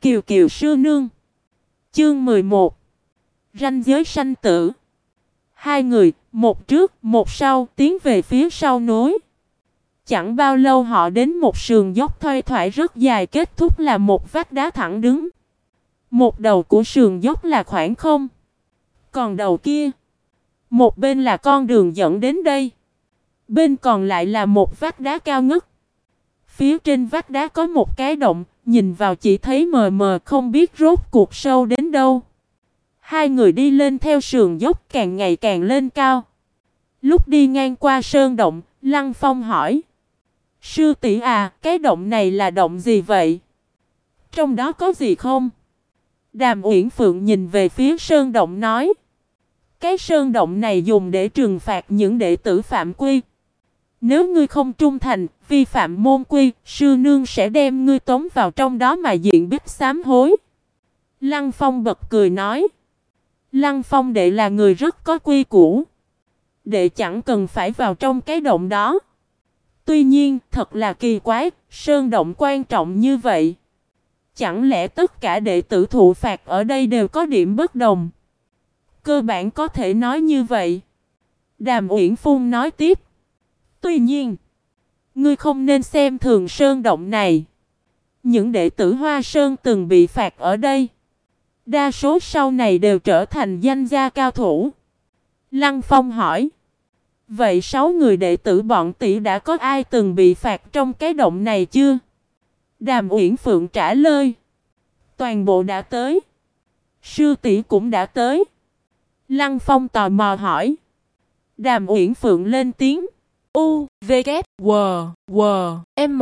Kiều Kiều sư nương. Chương 11. Ranh giới sanh tử. Hai người, một trước, một sau, tiến về phía sau núi. Chẳng bao lâu họ đến một sườn dốc thoai thoải rất dài, kết thúc là một vách đá thẳng đứng. Một đầu của sườn dốc là khoảng không, còn đầu kia, một bên là con đường dẫn đến đây, bên còn lại là một vách đá cao ngất. Phía trên vách đá có một cái động, nhìn vào chỉ thấy mờ mờ, không biết rốt cuộc sâu đến đâu. Hai người đi lên theo sườn dốc càng ngày càng lên cao. Lúc đi ngang qua sơn động, Lăng Phong hỏi: sư tỷ à, cái động này là động gì vậy? Trong đó có gì không? Đàm Uyển Phượng nhìn về phía sơn động nói: cái sơn động này dùng để trừng phạt những đệ tử phạm quy. Nếu ngươi không trung thành, vi phạm môn quy, sư nương sẽ đem ngươi tống vào trong đó mà diện bích sám hối. Lăng Phong bật cười nói: Lăng Phong đệ là người rất có quy củ. Đệ chẳng cần phải vào trong cái động đó. Tuy nhiên, thật là kỳ quái, sơn động quan trọng như vậy. Chẳng lẽ tất cả đệ tử thụ phạt ở đây đều có điểm bất đồng? Cơ bản có thể nói như vậy. Đàm Uyển Phun nói tiếp: tuy nhiên, ngươi không nên xem thường sơn động này. Những đệ tử Hoa Sơn từng bị phạt ở đây, đa số sau này đều trở thành danh gia cao thủ. Lăng Phong hỏi: vậy 6 người đệ tử bọn tỷ đã có ai từng bị phạt trong cái động này chưa? Đàm Uyển Phượng trả lời: toàn bộ đã tới. Sư tỷ cũng đã tới. Lăng Phong tò mò hỏi. Đàm Uyển Phượng lên tiếng: U, V, K, W, W, M.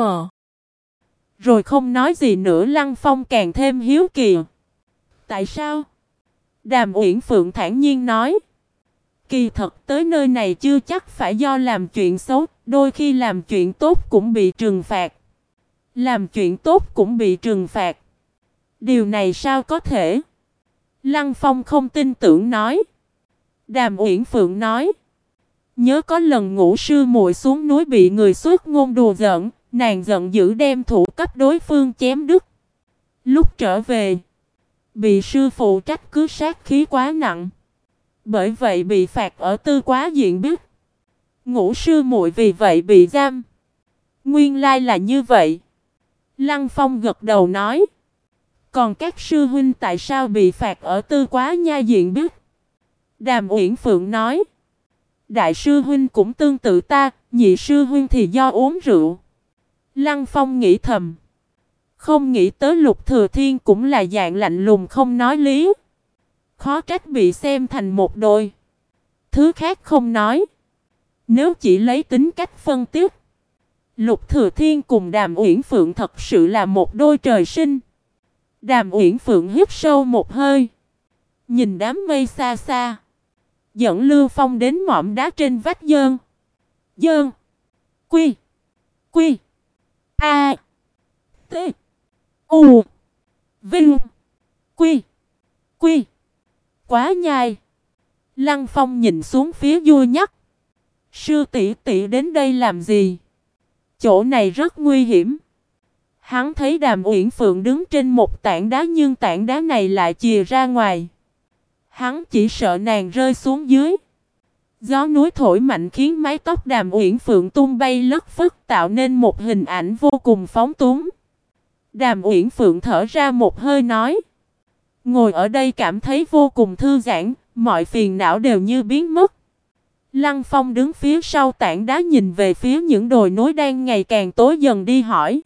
Rồi không nói gì nữa. Lăng Phong càng thêm hiếu kỳ. Tại sao? Đàm Uyển Phượng thản nhiên nói: kỳ thật tới nơi này chưa chắc phải do làm chuyện xấu, đôi khi làm chuyện tốt cũng bị trừng phạt. Làm chuyện tốt cũng bị trừng phạt. Điều này sao có thể? Lăng Phong không tin tưởng nói. Đàm Uyển Phượng nói: nhớ có lần Ngũ sư muội xuống núi bị người xuất ngôn đùa giỡn, nàng giận dữ đem thủ cấp đối phương chém đứt. Lúc trở về, bị sư phụ trách cứ sát khí quá nặng. Bởi vậy bị phạt ở Tư Quá Diện biết. Ngũ sư muội vì vậy bị giam. Nguyên lai là như vậy. Lăng Phong gật đầu nói: còn các sư huynh tại sao bị phạt ở Tư Quá Nha Diện biết? Đàm Uyển Phượng nói: đại sư huynh cũng tương tự ta, nhị sư huynh thì do uống rượu. Lăng Phong nghĩ thầm. Không nghĩ tới Lục Thừa Thiên cũng là dạng lạnh lùng không nói lý. Khó trách bị xem thành một đôi. Thứ khác không nói. Nếu chỉ lấy tính cách phân tích, Lục Thừa Thiên cùng Đàm Uyển Phượng thật sự là một đôi trời sinh. Đàm Uyển Phượng hít sâu một hơi, nhìn đám mây xa xa, dẫn Lưu Phong đến mỏm đá trên vách dơn. Dơn. Quy. Quy. A. T. U. Vinh. Quy. Quy. Quá nhai. Lăng Phong nhìn xuống phía vui nhắc: sư tỷ tỷ đến đây làm gì? Chỗ này rất nguy hiểm. Hắn thấy Đàm Uyển Phượng đứng trên một tảng đá, nhưng tảng đá này lại chìa ra ngoài. Hắn chỉ sợ nàng rơi xuống dưới. Gió núi thổi mạnh khiến mái tóc Đàm Uyển Phượng tung bay lất phất, tạo nên một hình ảnh vô cùng phóng túng. Đàm Uyển Phượng thở ra một hơi nói: ngồi ở đây cảm thấy vô cùng thư giãn, mọi phiền não đều như biến mất. Lăng Phong đứng phía sau tảng đá nhìn về phía những đồi núi đang ngày càng tối dần đi hỏi: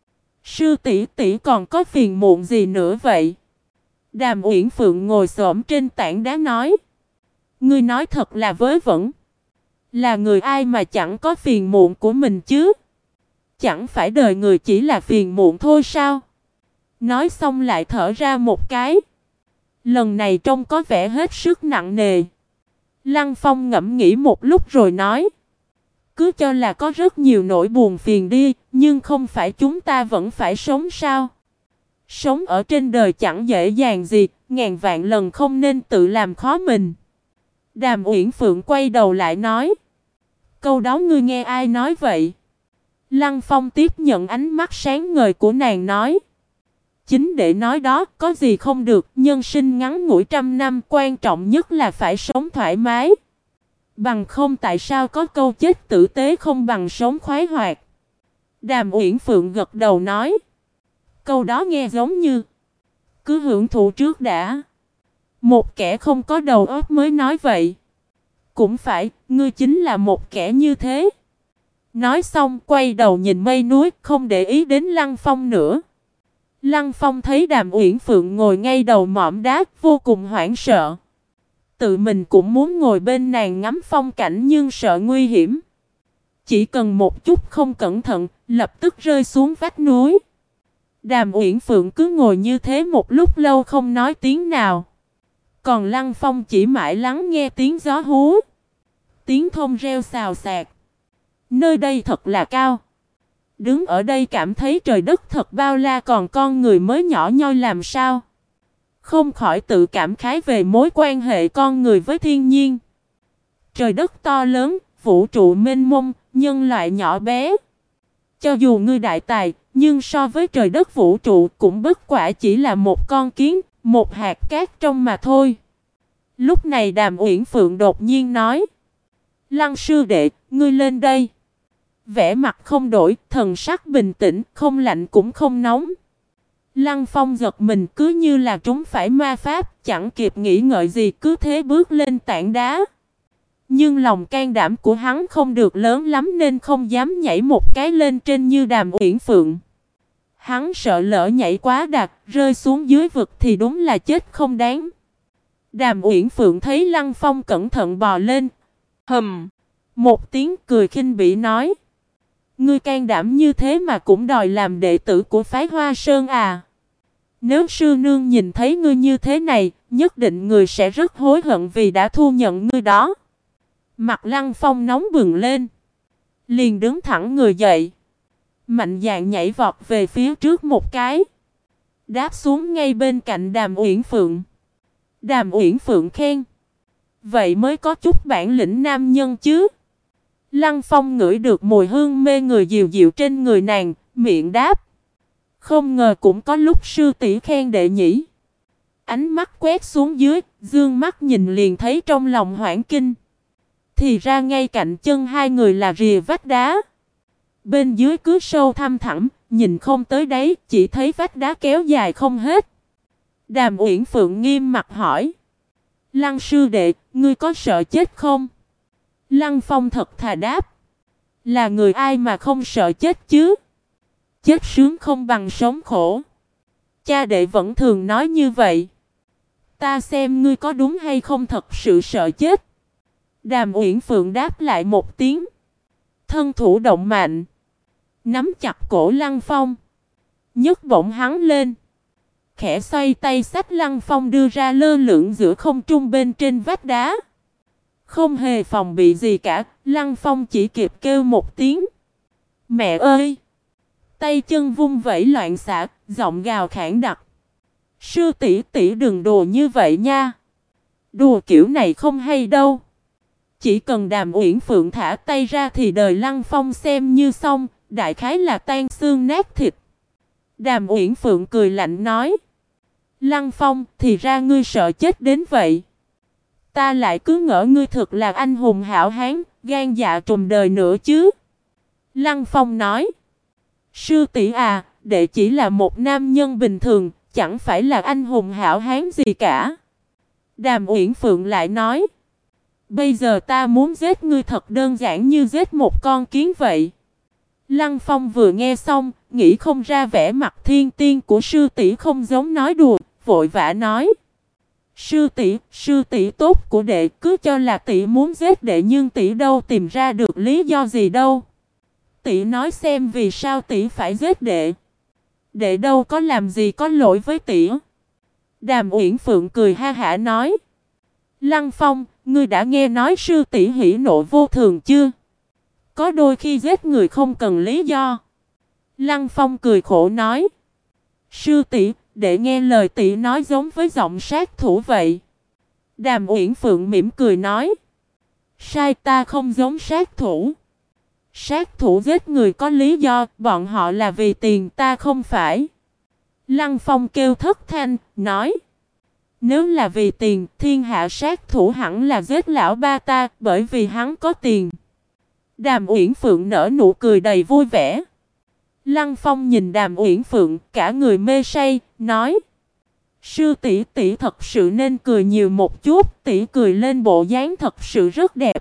sư tỷ tỷ còn có phiền muộn gì nữa vậy? Đàm Uyển Phượng ngồi xổm trên tảng đá nói: ngươi nói thật là vớ vẩn. Là người ai mà chẳng có phiền muộn của mình chứ? Chẳng phải đời người chỉ là phiền muộn thôi sao? Nói xong lại thở ra một cái. Lần này trông có vẻ hết sức nặng nề. Lăng Phong ngẫm nghĩ một lúc rồi nói: cứ cho là có rất nhiều nỗi buồn phiền đi, nhưng không phải chúng ta vẫn phải sống sao? Sống ở trên đời chẳng dễ dàng gì, ngàn vạn lần không nên tự làm khó mình. Đàm Uyển Phượng quay đầu lại nói: câu đó ngươi nghe ai nói vậy? Lăng Phong tiếp nhận ánh mắt sáng ngời của nàng nói: Chính để nói đó, có gì không được, nhân sinh ngắn ngủi 100 năm, quan trọng nhất là phải sống thoải mái. Bằng không tại sao có câu chết tử tế không bằng sống khoái hoạt. Đàm Uyển Phượng gật đầu nói. Câu đó nghe giống như cứ hưởng thụ trước đã. Một kẻ không có đầu óc mới nói vậy. Cũng phải, ngươi chính là một kẻ như thế. Nói xong quay đầu nhìn mây núi, không để ý đến Lăng Phong nữa. Lăng Phong thấy Đàm Uyển Phượng ngồi ngay đầu mỏm đá, vô cùng hoảng sợ. Tự mình cũng muốn ngồi bên nàng ngắm phong cảnh nhưng sợ nguy hiểm. Chỉ cần một chút không cẩn thận, lập tức rơi xuống vách núi. Đàm Uyển Phượng cứ ngồi như thế một lúc lâu không nói tiếng nào. Còn Lăng Phong chỉ mãi lắng nghe tiếng gió hú. Tiếng thông reo xào xạc. Nơi đây thật là cao. Đứng ở đây cảm thấy trời đất thật bao la, còn con người mới nhỏ nhoi làm sao. Không khỏi tự cảm khái về mối quan hệ con người với thiên nhiên. Trời đất to lớn, vũ trụ mênh mông, nhân loại nhỏ bé. Cho dù ngươi đại tài, nhưng so với trời đất vũ trụ cũng bất quả chỉ là một con kiến, một hạt cát trong mà thôi. Lúc này Đàm Uyển Phượng đột nhiên nói. Lăng sư đệ, ngươi lên đây. Vẻ mặt không đổi, thần sắc bình tĩnh, không lạnh cũng không nóng. Lăng Phong giật mình cứ như là trúng phải ma pháp, chẳng kịp nghĩ ngợi gì cứ thế bước lên tảng đá. Nhưng lòng can đảm của hắn không được lớn lắm nên không dám nhảy một cái lên trên như Đàm Uyển Phượng. Hắn sợ lỡ nhảy quá đạt, rơi xuống dưới vực thì đúng là chết không đáng. Đàm Uyển Phượng thấy Lăng Phong cẩn thận bò lên. Một tiếng cười khinh bỉ nói. Ngươi can đảm như thế mà cũng đòi làm đệ tử của phái Hoa Sơn à? Nếu sư nương nhìn thấy ngươi như thế này, nhất định người sẽ rất hối hận vì đã thu nhận ngươi đó. Mặt Lăng Phong nóng bừng lên. Liền đứng thẳng người dậy. Mạnh dạn nhảy vọt về phía trước một cái. Đáp xuống ngay bên cạnh Đàm Uyển Phượng. Đàm Uyển Phượng khen. Vậy mới có chút bản lĩnh nam nhân chứ. Lăng Phong ngửi được mùi hương mê người dịu dịu trên người nàng, miệng đáp. Không ngờ cũng có lúc sư tỷ khen đệ nhỉ. Ánh mắt quét xuống dưới, dương mắt nhìn liền thấy trong lòng hoảng kinh. Thì ra ngay cạnh chân hai người là rìa vách đá. Bên dưới cứ sâu thăm thẳm, nhìn không tới đáy, chỉ thấy vách đá kéo dài không hết. Đàm Uyển Phượng nghiêm mặt hỏi. Lăng sư đệ, ngươi có sợ chết không? Lăng Phong thật thà đáp. Là người ai mà không sợ chết chứ? Chết sướng không bằng sống khổ. Cha đệ vẫn thường nói như vậy. Ta xem ngươi có đúng hay không thật sự sợ chết. Đàm Uyển Phượng đáp lại một tiếng. Thân thủ động mạnh. Nắm chặt cổ Lăng Phong. Nhấc bổng hắn lên. Khẽ xoay tay xách Lăng Phong đưa ra lơ lửng giữa không trung bên trên vách đá. Không hề phòng bị gì cả, Lăng Phong chỉ kịp kêu một tiếng. Mẹ ơi! Tay chân vung vẩy loạn xạ, giọng gào khản đặc. Sư tỷ tỷ đừng đùa như vậy nha. Đùa kiểu này không hay đâu. Chỉ cần Đàm Uyển Phượng thả tay ra thì đời Lăng Phong xem như xong, đại khái là tan xương nát thịt. Đàm Uyển Phượng cười lạnh nói. Lăng Phong, thì ra ngươi sợ chết đến vậy. Ta lại cứ ngỡ ngươi thực là anh hùng hảo hán, gan dạ trùm đời nữa chứ. Lăng Phong nói. Sư tỷ à, đệ chỉ là một nam nhân bình thường, chẳng phải là anh hùng hảo hán gì cả. Đàm Uyển Phượng lại nói. Bây giờ ta muốn giết ngươi thật đơn giản như giết một con kiến vậy. Lăng Phong vừa nghe xong, nghĩ không ra vẻ mặt thiên tiên của sư tỷ không giống nói đùa, vội vã nói. Sư tỷ tốt của đệ cứ cho là tỷ muốn giết đệ nhưng tỷ đâu tìm ra được lý do gì đâu. Tỷ nói xem vì sao tỷ phải giết đệ. Đệ đâu có làm gì có lỗi với tỷ. Đàm Uyển Phượng cười ha hả nói. Lăng Phong, ngươi đã nghe nói sư tỷ hỉ nộ vô thường chưa? Có đôi khi giết người không cần lý do. Lăng Phong cười khổ nói. Sư tỷ, để nghe lời tỷ nói giống với giọng sát thủ vậy. Đàm Uyển Phượng mỉm cười nói. Sai, ta không giống sát thủ. Sát thủ giết người có lý do, bọn họ là vì tiền, ta không phải. Lăng Phong kêu thất thanh, nói: nếu là vì tiền, thiên hạ sát thủ hẳn là giết lão ba ta, bởi vì hắn có tiền. Đàm Uyển Phượng nở nụ cười đầy vui vẻ. Lăng Phong nhìn Đàm Uyển Phượng, cả người mê say, nói: sư tỷ tỷ thật sự nên cười nhiều một chút, tỷ cười lên bộ dáng thật sự rất đẹp.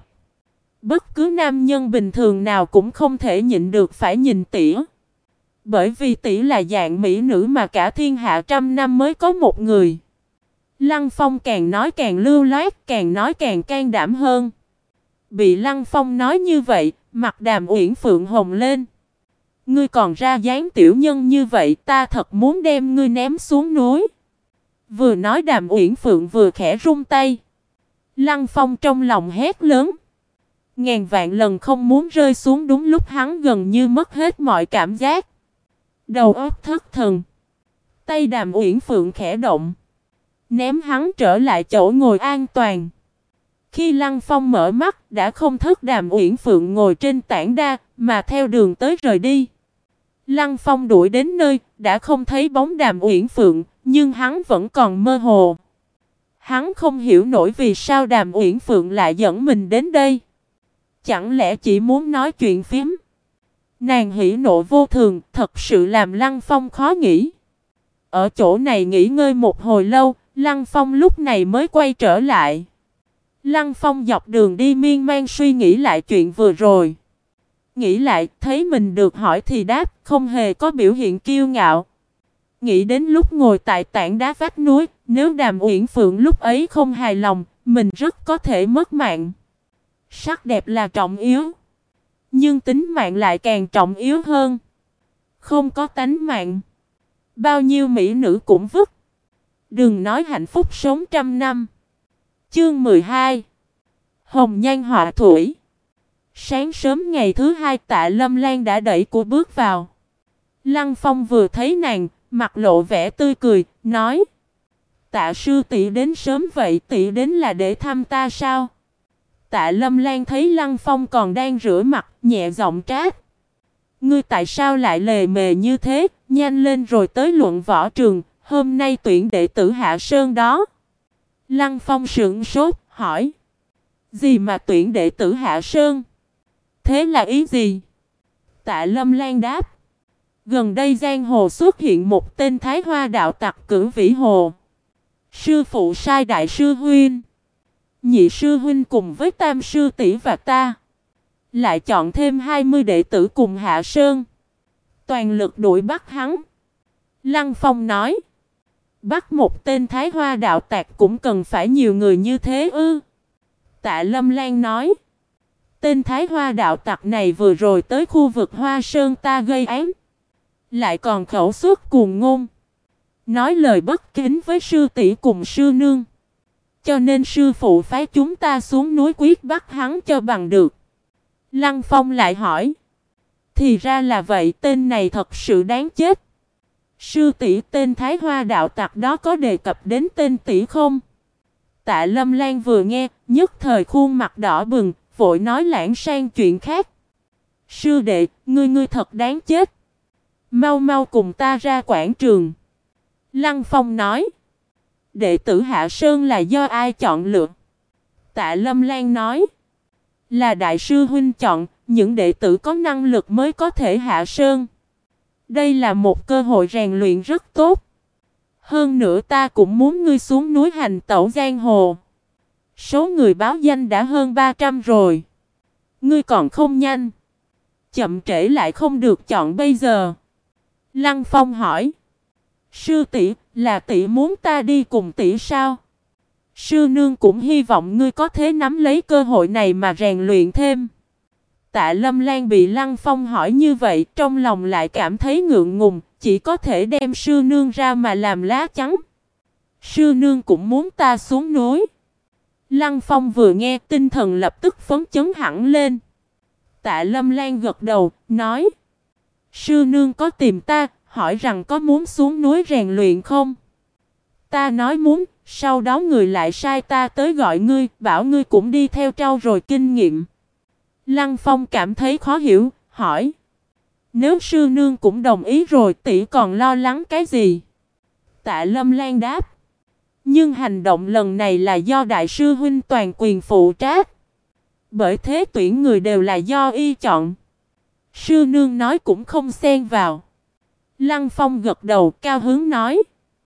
Bất cứ nam nhân bình thường nào cũng không thể nhịn được phải nhìn tỷ. Bởi vì tỷ là dạng mỹ nữ mà cả thiên hạ trăm năm mới có một người. Lăng Phong càng nói càng lưu loát, càng nói càng can đảm hơn. Bị Lăng Phong nói như vậy, mặt Đàm Uyển Phượng hồng lên. Ngươi còn ra dáng tiểu nhân như vậy, ta thật muốn đem ngươi ném xuống núi. Vừa nói Đàm Uyển Phượng vừa khẽ rung tay. Lăng Phong trong lòng hét lớn. Ngàn vạn lần không muốn rơi xuống, đúng lúc hắn gần như mất hết mọi cảm giác. Đầu óc thất thần. Tay Đàm Uyển Phượng khẽ động, ném hắn trở lại chỗ ngồi an toàn. Khi Lăng Phong mở mắt, đã không thức Đàm Uyển Phượng ngồi trên tảng đa, mà theo đường tới rời đi. Lăng Phong đuổi đến nơi, đã không thấy bóng Đàm Uyển Phượng, nhưng hắn vẫn còn mơ hồ. Hắn không hiểu nổi vì sao Đàm Uyển Phượng lại dẫn mình đến đây. Chẳng lẽ chỉ muốn nói chuyện phím? Nàng hỉ nộ vô thường, thật sự làm Lăng Phong khó nghĩ. Ở chỗ này nghỉ ngơi một hồi lâu, Lăng Phong lúc này mới quay trở lại. Lăng Phong dọc đường đi miên man suy nghĩ lại chuyện vừa rồi. Nghĩ lại, thấy mình được hỏi thì đáp, không hề có biểu hiện kiêu ngạo. Nghĩ đến lúc ngồi tại tảng đá vách núi, nếu Đàm Uyển Phượng lúc ấy không hài lòng, mình rất có thể mất mạng. Sắc đẹp là trọng yếu, nhưng tính mạng lại càng trọng yếu hơn. Không có tánh mạng, bao nhiêu mỹ nữ cũng vứt. Đừng nói hạnh phúc sống trăm năm. Chương 12. Hồng nhan họa thủy. Sáng sớm ngày thứ hai, Tạ Lâm Lan đã đẩy cửa bước vào. Lăng Phong vừa thấy nàng, mặt lộ vẻ tươi cười, nói: Tạ sư tỷ đến sớm vậy, tỷ đến là để thăm ta sao? Tạ Lâm Lan thấy Lăng Phong còn đang rửa mặt, nhẹ giọng trách: ngươi tại sao lại lề mề như thế, nhanh lên rồi tới luận võ trường, hôm nay tuyển đệ tử Hạ Sơn đó. Lăng Phong sững sốt, hỏi: gì mà tuyển đệ tử Hạ Sơn? Thế là ý gì? Tạ Lâm Lan đáp: gần đây giang hồ xuất hiện một tên Thái Hoa đạo tặc Cửu Vĩ Hồ. Sư phụ sai đại sư huynh, nhị sư huynh cùng với tam sư tỷ và ta, lại chọn thêm 20 đệ tử cùng Hạ Sơn, toàn lực đuổi bắt hắn. Lăng Phong nói: bắt một tên Thái Hoa đạo tặc cũng cần phải nhiều người như thế ư? Tạ Lâm Lan nói: tên Thái Hoa đạo tặc này vừa rồi tới khu vực Hoa Sơn ta gây án, lại còn khẩu suất cuồng ngôn, nói lời bất kính với sư tỷ cùng sư nương. Cho nên sư phụ phái chúng ta xuống núi quyết bắt hắn cho bằng được. Lăng Phong lại hỏi: thì ra là vậy, tên này thật sự đáng chết. Sư tỷ, tên Thái Hoa đạo tặc đó có đề cập đến tên tỷ không? Tạ Lâm Lan vừa nghe, nhất thời khuôn mặt đỏ bừng, vội nói lãng sang chuyện khác: sư đệ, ngươi thật đáng chết. Mau mau cùng ta ra quảng trường. Lăng Phong nói: đệ tử Hạ Sơn là do ai chọn lựa? Tạ Lâm Lan nói: là đại sư huynh chọn, những đệ tử có năng lực mới có thể Hạ Sơn. Đây là một cơ hội rèn luyện rất tốt. Hơn nữa ta cũng muốn ngươi xuống núi hành tẩu giang hồ. Số người báo danh đã hơn 300 rồi. Ngươi còn không nhanh, chậm trễ lại không được chọn bây giờ. Lăng Phong hỏi: sư tỷ, là tỷ muốn ta đi cùng tỷ sao? Sư nương cũng hy vọng ngươi có thể nắm lấy cơ hội này mà rèn luyện thêm. Tạ Lâm Lan bị Lăng Phong hỏi như vậy, trong lòng lại cảm thấy ngượng ngùng, chỉ có thể đem sư nương ra mà làm lá chắn. Sư nương cũng muốn ta xuống núi. Lăng Phong vừa nghe, tinh thần lập tức phấn chấn hẳn lên. Tạ Lâm Lan gật đầu, nói: sư nương có tìm ta, hỏi rằng có muốn xuống núi rèn luyện không? Ta nói muốn, sau đó người lại sai ta tới gọi ngươi, bảo ngươi cũng đi theo trau dồi kinh nghiệm. Lăng Phong cảm thấy khó hiểu, hỏi: nếu sư nương cũng đồng ý rồi, tỷ còn lo lắng cái gì? Tạ Lâm Lan đáp. Nhưng hành động lần này là do đại sư huynh toàn quyền phụ trách. Bởi thế tuyển người đều là do y chọn. Sư nương nói cũng không xen vào. Lăng Phong gật đầu cao hứng nói.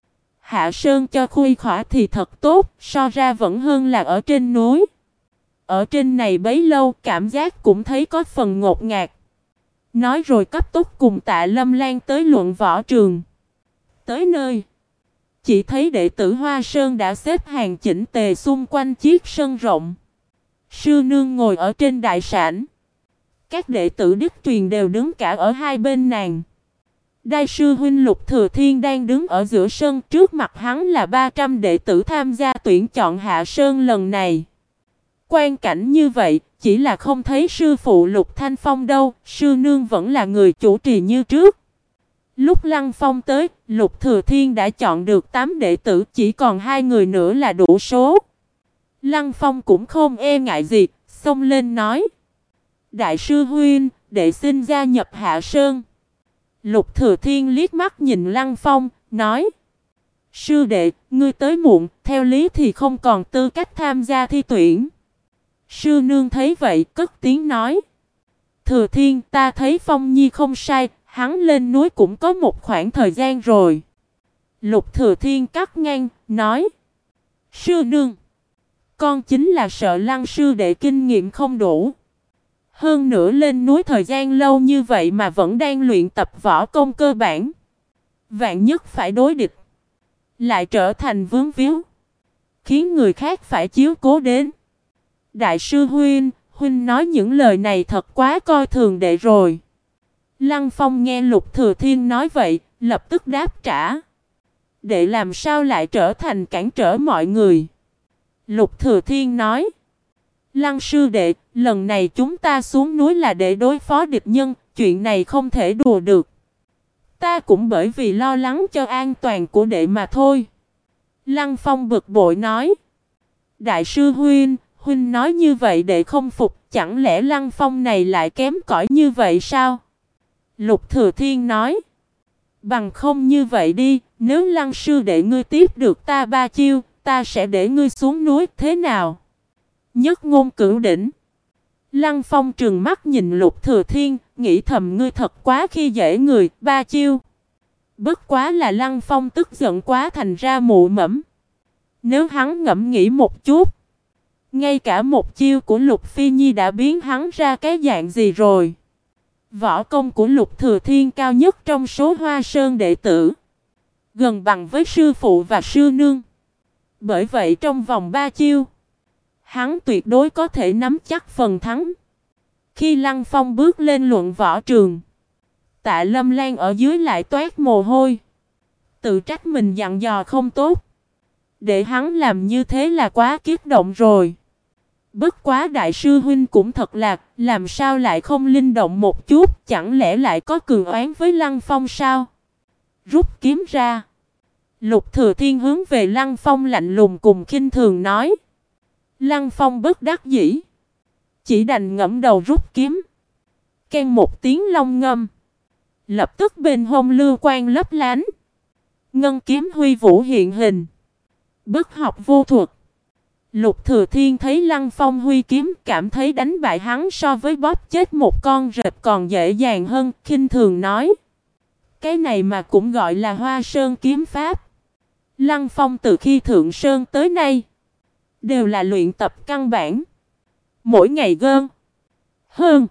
Hạ Sơn cho khuây khỏa thì thật tốt, so ra vẫn hơn là ở trên núi. Ở trên này bấy lâu cảm giác cũng thấy có phần ngột ngạt. Nói rồi cấp tốc cùng Tạ Lâm Lan tới luận võ trường. Tới nơi, chỉ thấy đệ tử Hoa Sơn đã xếp hàng chỉnh tề xung quanh chiếc sân rộng. Sư nương ngồi ở trên đại sảnh. Các đệ tử đích truyền đều đứng cả ở hai bên nàng. Đại sư huynh Lục Thừa Thiên đang đứng ở giữa sân, trước mặt hắn là 300 đệ tử tham gia tuyển chọn Hạ Sơn lần này. Quan cảnh như vậy, chỉ là không thấy sư phụ Lục Thanh Phong đâu, sư nương vẫn là người chủ trì như trước. Lúc Lăng Phong tới, Lục Thừa Thiên đã chọn được 8 đệ tử, chỉ còn 2 người nữa là đủ số. Lăng Phong cũng không e ngại gì, xông lên nói. Đại sư huynh, đệ xin gia nhập Hạ Sơn. Lục Thừa Thiên liếc mắt nhìn Lăng Phong, nói. Sư đệ, ngươi tới muộn, theo lý thì không còn tư cách tham gia thi tuyển. Sư nương thấy vậy, cất tiếng nói. Thừa Thiên, ta thấy Phong Nhi không sai, hắn lên núi cũng có một khoảng thời gian rồi. Lục Thừa Thiên cắt ngang, nói. Sư nương, con chính là sợ Lăng sư đệ kinh nghiệm không đủ. Hơn nữa lên núi thời gian lâu như vậy mà vẫn đang luyện tập võ công cơ bản. Vạn nhất phải đối địch, lại trở thành vướng víu, khiến người khác phải chiếu cố đến. Đại sư huynh nói những lời này thật quá coi thường đệ rồi. Lăng Phong nghe Lục Thừa Thiên nói vậy, lập tức đáp trả. Đệ làm sao lại trở thành cản trở mọi người? Lục Thừa Thiên nói. Lăng sư đệ, lần này chúng ta xuống núi là để đối phó địch nhân, chuyện này không thể đùa được. Ta cũng bởi vì lo lắng cho an toàn của đệ mà thôi. Lăng Phong bực bội nói. Đại sư huynh nói như vậy đệ không phục, chẳng lẽ Lăng Phong này lại kém cỏi như vậy sao? Lục Thừa Thiên nói. Bằng không như vậy đi, nếu Lăng sư đệ ngươi tiếp được ta 3 chiêu, ta sẽ để ngươi xuống núi, thế nào? Nhất ngôn cửu đỉnh. Lăng Phong trừng mắt nhìn Lục Thừa Thiên, nghĩ thầm ngươi thật quá khi dễ người, 3 chiêu. Bất quá là Lăng Phong tức giận quá thành ra mụ mẫm. Nếu hắn ngẫm nghĩ một chút, ngay cả một chiêu của Lục Phi Nhi đã biến hắn ra cái dạng gì rồi. Võ công của Lục Thừa Thiên cao nhất trong số Hoa Sơn đệ tử, gần bằng với sư phụ và sư nương. Bởi vậy trong vòng 3 chiêu, hắn tuyệt đối có thể nắm chắc phần thắng. Khi Lăng Phong bước lên luận võ trường, Tạ Lâm Lan ở dưới lại toát mồ hôi. Tự trách mình dặn dò không tốt. Để hắn làm như thế là quá kích động rồi. Bất quá đại sư huynh cũng thật là, làm sao lại không linh động một chút, chẳng lẽ lại có cường oán với Lăng Phong sao? Rút kiếm ra. Lục Thừa Thiên hướng về Lăng Phong lạnh lùng cùng khinh thường nói. Lăng Phong bất đắc dĩ, chỉ đành ngẫm đầu rút kiếm. Keng một tiếng long ngâm. Lập tức bên hông lưu quang lấp lánh. Ngân kiếm huy vũ hiện hình. Bất học vô thuật. Lục Thừa Thiên thấy Lăng Phong huy kiếm, cảm thấy đánh bại hắn so với bóp chết một con rệp còn dễ dàng hơn, khinh thường nói. Cái này mà cũng gọi là Hoa Sơn kiếm pháp. Lăng Phong từ khi Thượng Sơn tới nay đều là luyện tập căn bản. Mỗi ngày gơn, hơn,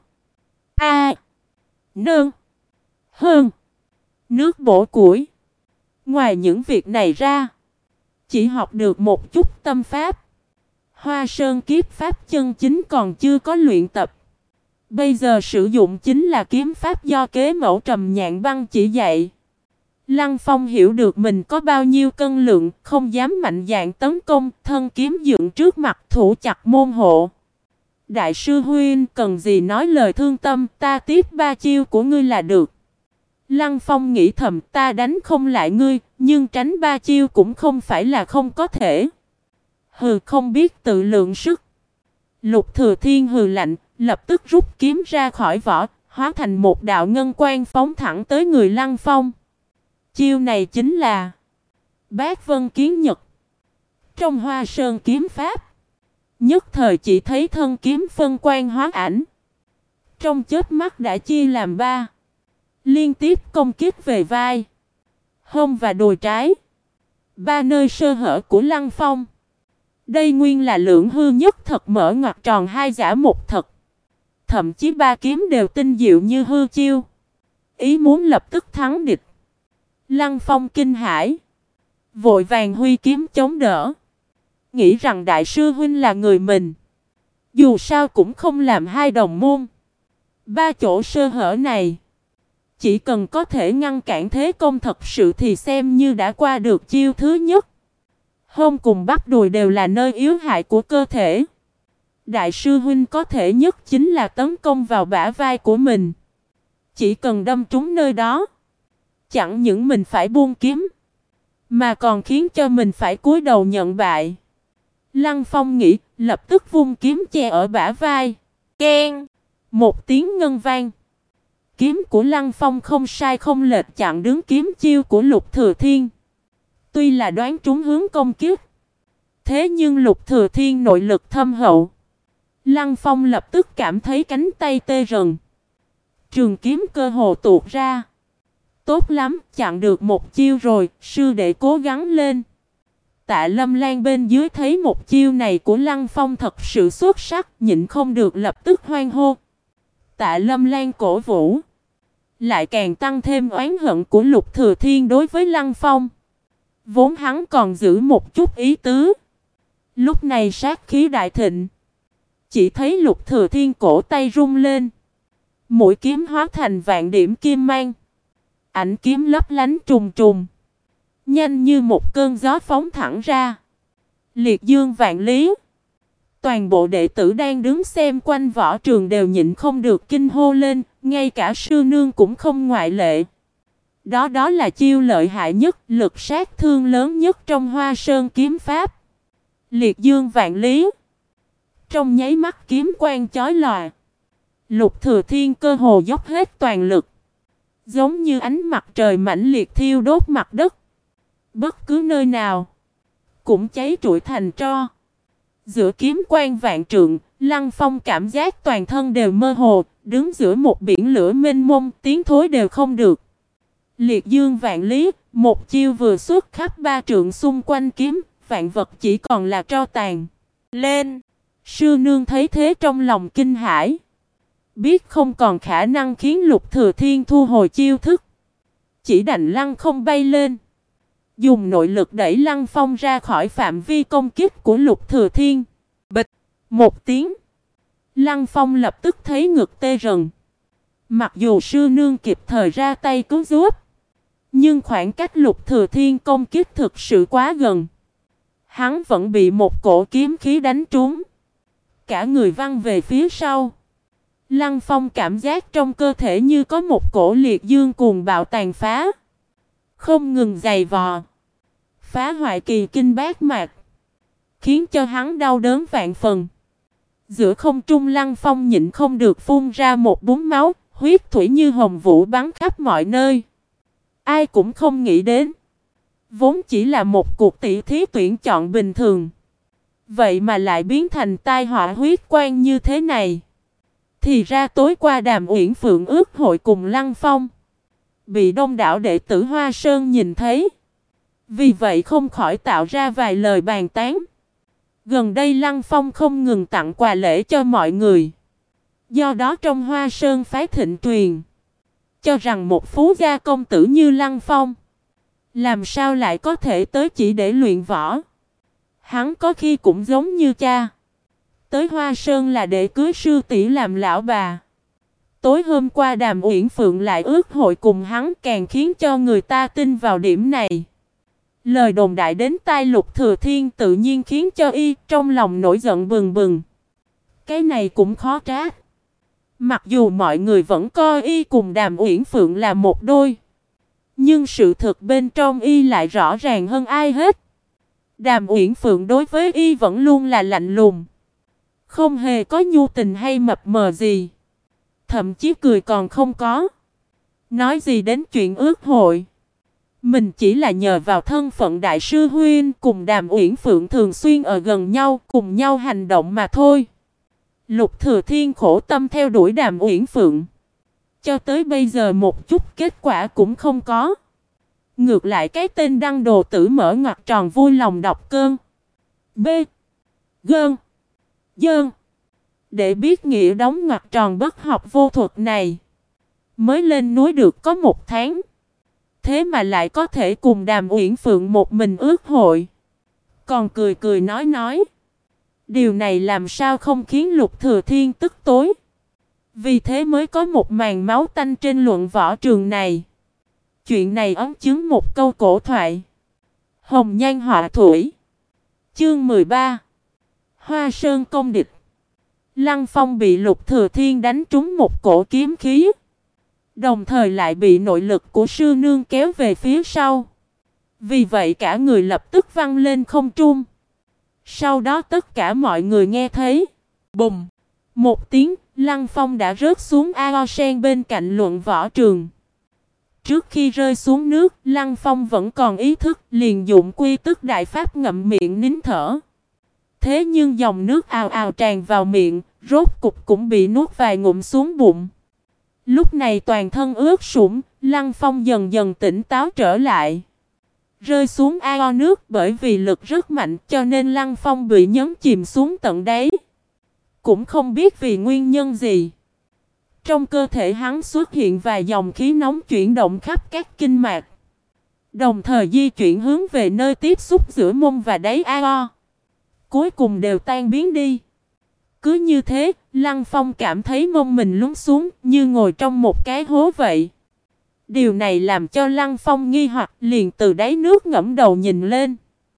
nơn, hơn, nước bổ củi. Ngoài những việc này ra, chỉ học được một chút tâm pháp. Hoa Sơn kiếp pháp chân chính còn chưa có luyện tập. Bây giờ sử dụng chính là kiếm pháp do kế mẫu Trầm Nhạn Băng chỉ dạy. Lăng Phong hiểu được mình có bao nhiêu cân lượng, không dám mạnh dạn tấn công, thân kiếm dựng trước mặt thủ chặt môn hộ. Đại sư huynh cần gì nói lời thương tâm, ta tiếp 3 chiêu của ngươi là được. Lăng Phong nghĩ thầm, ta đánh không lại ngươi, nhưng tránh 3 chiêu cũng không phải là không có thể. Hừ, không biết tự lượng sức. Lục Thừa Thiên hừ lạnh, lập tức rút kiếm ra khỏi vỏ, hóa thành một đạo ngân quang phóng thẳng tới người Lăng Phong. Chiêu này chính là Bác Vân Kiến Nhật. Trong Hoa Sơn kiếm pháp, nhất thời chỉ thấy thân kiếm phân quang hóa ảnh. Trong chớp mắt đã chia làm ba, liên tiếp công kích về vai, hông và đùi trái. Ba nơi sơ hở của Lăng Phong. Đây nguyên là lưỡng hư nhất thật mở ngoặc tròn hai giả một thật. Thậm chí ba kiếm đều tinh diệu như hư chiêu. Ý muốn lập tức thắng địch. Lăng Phong kinh hãi, vội vàng huy kiếm chống đỡ. Nghĩ rằng đại sư huynh là người mình, dù sao cũng không làm hai đồng môn. Ba chỗ sơ hở này, chỉ cần có thể ngăn cản thế công thật sự thì xem như đã qua được chiêu thứ nhất. Hông cùng bắp đùi đều là nơi yếu hại của cơ thể. Đại sư huynh có thể nhất chính là tấn công vào bả vai của mình. Chỉ cần đâm trúng nơi đó, chẳng những mình phải buông kiếm, mà còn khiến cho mình phải cúi đầu nhận bại. Lăng Phong nghĩ, lập tức vung kiếm che ở bả vai. Keng! Một tiếng ngân vang. Kiếm của Lăng Phong không sai không lệch chặn đứng kiếm chiêu của Lục Thừa Thiên. Tuy là đoán trúng hướng công kích, thế nhưng Lục Thừa Thiên nội lực thâm hậu. Lăng Phong lập tức cảm thấy cánh tay tê rần. Trường kiếm cơ hồ tuột ra. Tốt lắm, chặn được một chiêu rồi, sư đệ cố gắng lên. Tạ Lâm Lan bên dưới thấy một chiêu này của Lăng Phong thật sự xuất sắc, nhịn không được lập tức hoan hô. Tạ Lâm Lan cổ vũ, lại càng tăng thêm oán hận của Lục Thừa Thiên đối với Lăng Phong. Vốn hắn còn giữ một chút ý tứ, lúc này sát khí đại thịnh. Chỉ thấy Lục Thừa Thiên cổ tay rung lên, mũi kiếm hóa thành vạn điểm kim mang. Ảnh kiếm lấp lánh trùng trùng, nhanh như một cơn gió phóng thẳng ra. Liệt dương vạn lý. Toàn bộ đệ tử đang đứng xem quanh võ trường đều nhịn không được kinh hô lên, ngay cả sư nương cũng không ngoại lệ. Đó là chiêu lợi hại nhất, lực sát thương lớn nhất trong Hoa Sơn kiếm pháp. Liệt dương vạn lý. Trong nháy mắt kiếm quang chói lòa, Lục Thừa Thiên cơ hồ dốc hết toàn lực, giống như ánh mặt trời mãnh liệt thiêu đốt mặt đất. Bất cứ nơi nào cũng cháy trụi thành tro. Giữa kiếm quang vạn trượng, Lăng Phong cảm giác toàn thân đều mơ hồ, đứng giữa một biển lửa mênh mông, tiến thối đều không được. Liệt dương vạn lý, một chiêu vừa xuất khắp ba trượng xung quanh kiếm, vạn vật chỉ còn là tro tàn. Lên! Sư nương thấy thế trong lòng kinh hãi, biết không còn khả năng khiến Lục Thừa Thiên thu hồi chiêu thức, chỉ đành lăng không bay lên, dùng nội lực đẩy Lăng Phong ra khỏi phạm vi công kích của Lục Thừa Thiên. Bịch! Một tiếng, Lăng Phong lập tức thấy ngực tê rần. Mặc dù sư nương kịp thời ra tay cứu giúp, nhưng khoảng cách Lục Thừa Thiên công kích thực sự quá gần. Hắn vẫn bị một cổ kiếm khí đánh trúng, cả người văng về phía sau. Lăng Phong cảm giác trong cơ thể như có một cổ liệt dương cuồng bạo tàn phá, không ngừng giày vò, phá hoại kỳ kinh bát mạch, khiến cho hắn đau đớn vạn phần. Giữa không trung Lăng Phong nhịn không được phun ra một búng máu, huyết thủy như hồng vũ bắn khắp mọi nơi. Ai cũng không nghĩ đến, vốn chỉ là một cuộc tỷ thí tuyển chọn bình thường, vậy mà lại biến thành tai họa huyết quan như thế này. Thì ra tối qua Đàm Uyển Phượng ước hội cùng Lăng Phong, bị đông đảo đệ tử Hoa Sơn nhìn thấy, vì vậy không khỏi tạo ra vài lời bàn tán. Gần đây Lăng Phong không ngừng tặng quà lễ cho mọi người, do đó trong Hoa Sơn phái thịnh truyền, cho rằng một phú gia công tử như Lăng Phong, làm sao lại có thể tới chỉ để luyện võ. Hắn có khi cũng giống như cha, tới Hoa Sơn là để cưới sư tỷ làm lão bà. Tối hôm qua Đàm Uyển Phượng lại ước hội cùng hắn, càng khiến cho người ta tin vào điểm này. Lời đồn đại đến tai Lục Thừa Thiên tự nhiên khiến cho y trong lòng nổi giận bừng bừng. Cái này cũng khó trách. Mặc dù mọi người vẫn coi y cùng Đàm Uyển Phượng là một đôi, nhưng sự thực bên trong y lại rõ ràng hơn ai hết. Đàm Uyển Phượng đối với y vẫn luôn là lạnh lùng, không hề có nhu tình hay mập mờ gì, thậm chí cười còn không có. Nói gì đến chuyện ước hội, Mình chỉ là nhờ vào thân phận đại sư huynh cùng Đàm Uyển Phượng thường xuyên ở gần nhau, cùng nhau hành động mà thôi. Lục Thừa Thiên khổ tâm theo đuổi Đàm Uyển Phượng. Cho tới bây giờ một chút kết quả cũng không có. Ngược lại cái tên đăng đồ tử mở ngoặc tròn vui lòng đọc cơn. B. Gơn. Dơn. Để biết nghĩa đóng ngoặc tròn bất học vô thuật này. Mới lên núi được có 1 tháng. Thế mà lại có thể cùng Đàm Uyển Phượng một mình ước hội. Còn cười cười nói. Điều này làm sao không khiến Lục Thừa Thiên tức tối. Vì thế mới có một màn máu tanh trên luận võ trường này. Chuyện này ấn chứng một câu cổ thoại. Hồng nhan họa thủy. Chương 13. Hoa sơn công địch. Lăng Phong bị Lục Thừa Thiên đánh trúng một cổ kiếm khí. Đồng thời lại bị nội lực của sư nương kéo về phía sau. Vì vậy cả người lập tức văng lên không trung. Sau đó tất cả mọi người nghe thấy. Bùm! Một tiếng, Lăng Phong đã rớt xuống ao sen bên cạnh luận võ trường. Trước khi rơi xuống nước, Lăng Phong vẫn còn ý thức, liền dụng quy tức đại pháp ngậm miệng nín thở. Thế nhưng dòng nước ào ào tràn vào miệng, rốt cục cũng bị nuốt vài ngụm xuống bụng. Lúc này toàn thân ướt sũng, Lăng Phong dần dần tỉnh táo trở lại. Rơi xuống ao nước bởi vì lực rất mạnh cho nên Lăng Phong bị nhấn chìm xuống tận đáy. Cũng không biết vì nguyên nhân gì. Trong cơ thể hắn xuất hiện vài dòng khí nóng chuyển động khắp các kinh mạch. Đồng thời di chuyển hướng về nơi tiếp xúc giữa mông và đáy ao. Cuối cùng đều tan biến đi. Cứ như thế, Lăng Phong cảm thấy mông mình lún xuống như ngồi trong một cái hố vậy. Điều này làm cho Lăng Phong nghi hoặc liền từ đáy nước ngẩng đầu nhìn lên.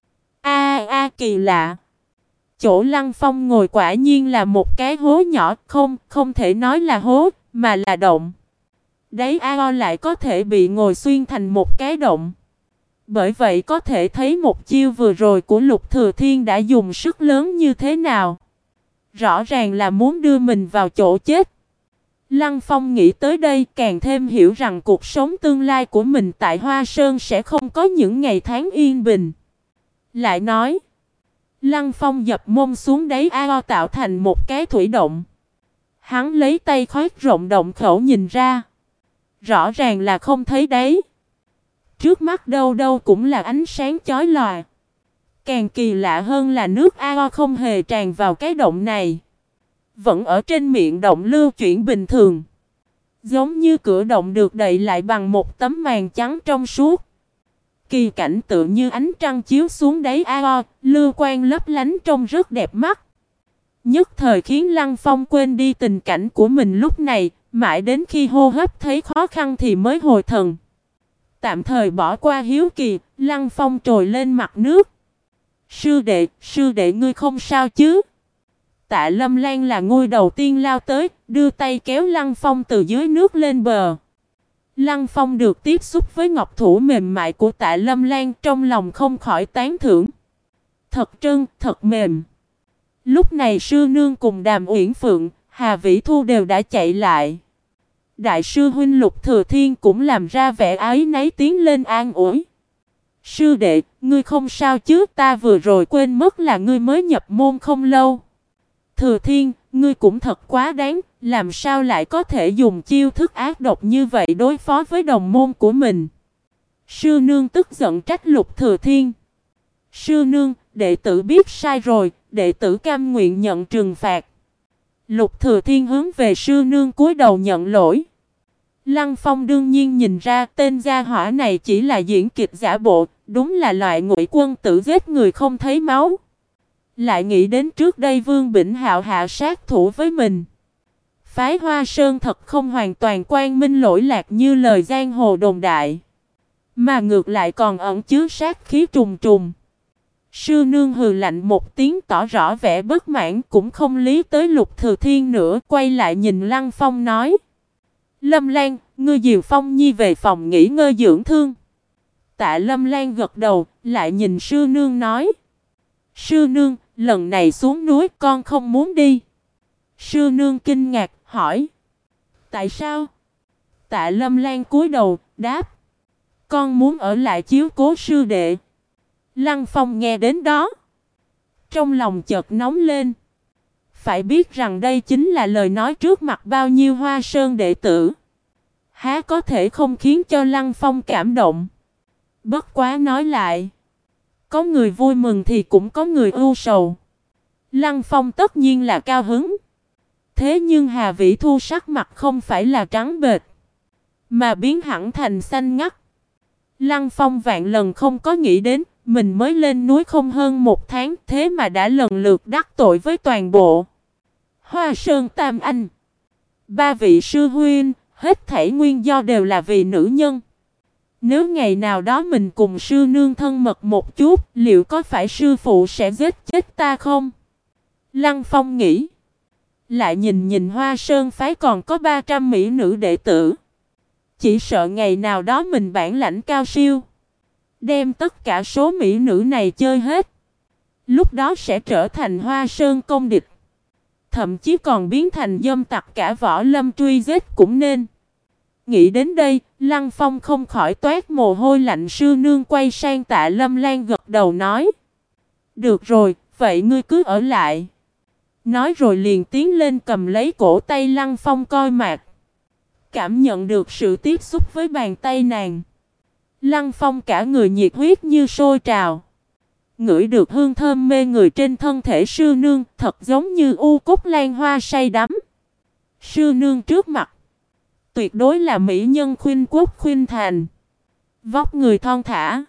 Kỳ lạ. Chỗ Lăng Phong ngồi quả nhiên là một cái hố nhỏ, không thể nói là hố, mà là động. Đáy ao lại có thể bị ngồi xuyên thành một cái động. Bởi vậy có thể thấy một chiêu vừa rồi của Lục Thừa Thiên đã dùng sức lớn như thế nào. Rõ ràng là muốn đưa mình vào chỗ chết. Lăng Phong nghĩ tới đây càng thêm hiểu rằng cuộc sống tương lai của mình tại Hoa Sơn sẽ không có những ngày tháng yên bình. Lại nói, Lăng Phong dập mông xuống đáy ao tạo thành một cái thủy động. Hắn lấy tay khoét rộng động khẩu nhìn ra. Rõ ràng là không thấy đáy. Trước mắt đâu đâu cũng là ánh sáng chói lòa. Càng kỳ lạ hơn là nước ao không hề tràn vào cái động này. Vẫn ở trên miệng động lưu chuyển bình thường. Giống như cửa động được đậy lại bằng một tấm màn trắng trong suốt. Kỳ cảnh tự như ánh trăng chiếu xuống đáy ao, lưu quang lấp lánh trông rất đẹp mắt. Nhất thời khiến Lăng Phong quên đi tình cảnh của mình lúc này, mãi đến khi hô hấp thấy khó khăn thì mới hồi thần. Tạm thời bỏ qua hiếu kỳ, Lăng Phong trồi lên mặt nước. Sư đệ ngươi không sao chứ? Tạ Lâm Lan là ngôi đầu tiên lao tới, đưa tay kéo Lăng Phong từ dưới nước lên bờ. Lăng Phong được tiếp xúc với ngọc thủ mềm mại của Tạ Lâm Lan, trong lòng không khỏi tán thưởng. Thật trơn, thật mềm. Lúc này sư nương cùng Đàm Uyển Phượng, Hà Vĩ Thu đều đã chạy lại. Đại sư huynh Lục Thừa Thiên cũng làm ra vẻ áy náy tiến lên an ủi. Sư đệ, ngươi không sao chứ, ta vừa rồi quên mất là ngươi mới nhập môn không lâu. Thừa Thiên, ngươi cũng thật quá đáng, làm sao lại có thể dùng chiêu thức ác độc như vậy đối phó với đồng môn của mình. Sư nương tức giận trách Lục Thừa Thiên. Sư nương, đệ tử biết sai rồi, đệ tử cam nguyện nhận trừng phạt. Lục Thừa Thiên hướng về sư nương cúi đầu nhận lỗi. Lăng Phong đương nhiên nhìn ra tên gia hỏa này chỉ là diễn kịch giả bộ, đúng là loại ngụy quân tử giết người không thấy máu. Lại nghĩ đến trước đây Vương Bỉnh Hạo hạ sát thủ với mình. Phái Hoa Sơn thật không hoàn toàn quang minh lỗi lạc như lời giang hồ đồn đại, mà ngược lại còn ẩn chứa sát khí trùng trùng. Sư nương hừ lạnh một tiếng tỏ rõ vẻ bất mãn, cũng không lý tới Lục Thừa Thiên nữa, quay lại nhìn Lăng Phong nói. Lâm Lan, ngươi dìu Phong Nhi về phòng nghỉ ngơi dưỡng thương. Tạ Lâm Lan gật đầu, lại nhìn sư nương nói. Sư nương, lần này xuống núi con không muốn đi. Sư nương kinh ngạc, hỏi. Tại sao? Tạ Lâm Lan cúi đầu, đáp. Con muốn ở lại chiếu cố sư đệ. Lăng Phong nghe đến đó, trong lòng chợt nóng lên. Phải biết rằng đây chính là lời nói trước mặt bao nhiêu Hoa Sơn đệ tử. Há có thể không khiến cho Lăng Phong cảm động. Bất quá nói lại, có người vui mừng thì cũng có người ưu sầu. Lăng Phong tất nhiên là cao hứng. Thế nhưng Hà Vĩ Thu sắc mặt không phải là trắng bệch, mà biến hẳn thành xanh ngắt. Lăng Phong vạn lần không có nghĩ đến, mình mới lên núi không hơn 1 tháng, thế mà đã lần lượt đắc tội với toàn bộ Hoa Sơn Tam Anh. 3 vị sư huynh, hết thảy nguyên do đều là vì nữ nhân. Nếu ngày nào đó mình cùng sư nương thân mật một chút, liệu có phải sư phụ sẽ giết chết ta không? Lăng Phong nghĩ. Lại nhìn nhìn Hoa Sơn phái còn có 300 mỹ nữ đệ tử. Chỉ sợ ngày nào đó mình bản lãnh cao siêu, đem tất cả số mỹ nữ này chơi hết. Lúc đó sẽ trở thành Hoa Sơn công địch. Thậm chí còn biến thành dâm tặc cả võ lâm truy giết cũng nên. Nghĩ đến đây, Lăng Phong không khỏi toát mồ hôi lạnh. Sư nương quay sang Tạ Lâm Lan gật đầu nói. Được rồi, vậy ngươi cứ ở lại. Nói rồi liền tiến lên cầm lấy cổ tay Lăng Phong coi mạc. Cảm nhận được sự tiếp xúc với bàn tay nàng, Lăng Phong cả người nhiệt huyết như sôi trào. Ngửi được hương thơm mê người trên thân thể sư nương, thật giống như u cúc lan hoa say đắm. Sư nương trước mặt tuyệt đối là mỹ nhân khuynh quốc khuynh thành. Vóc người thon thả,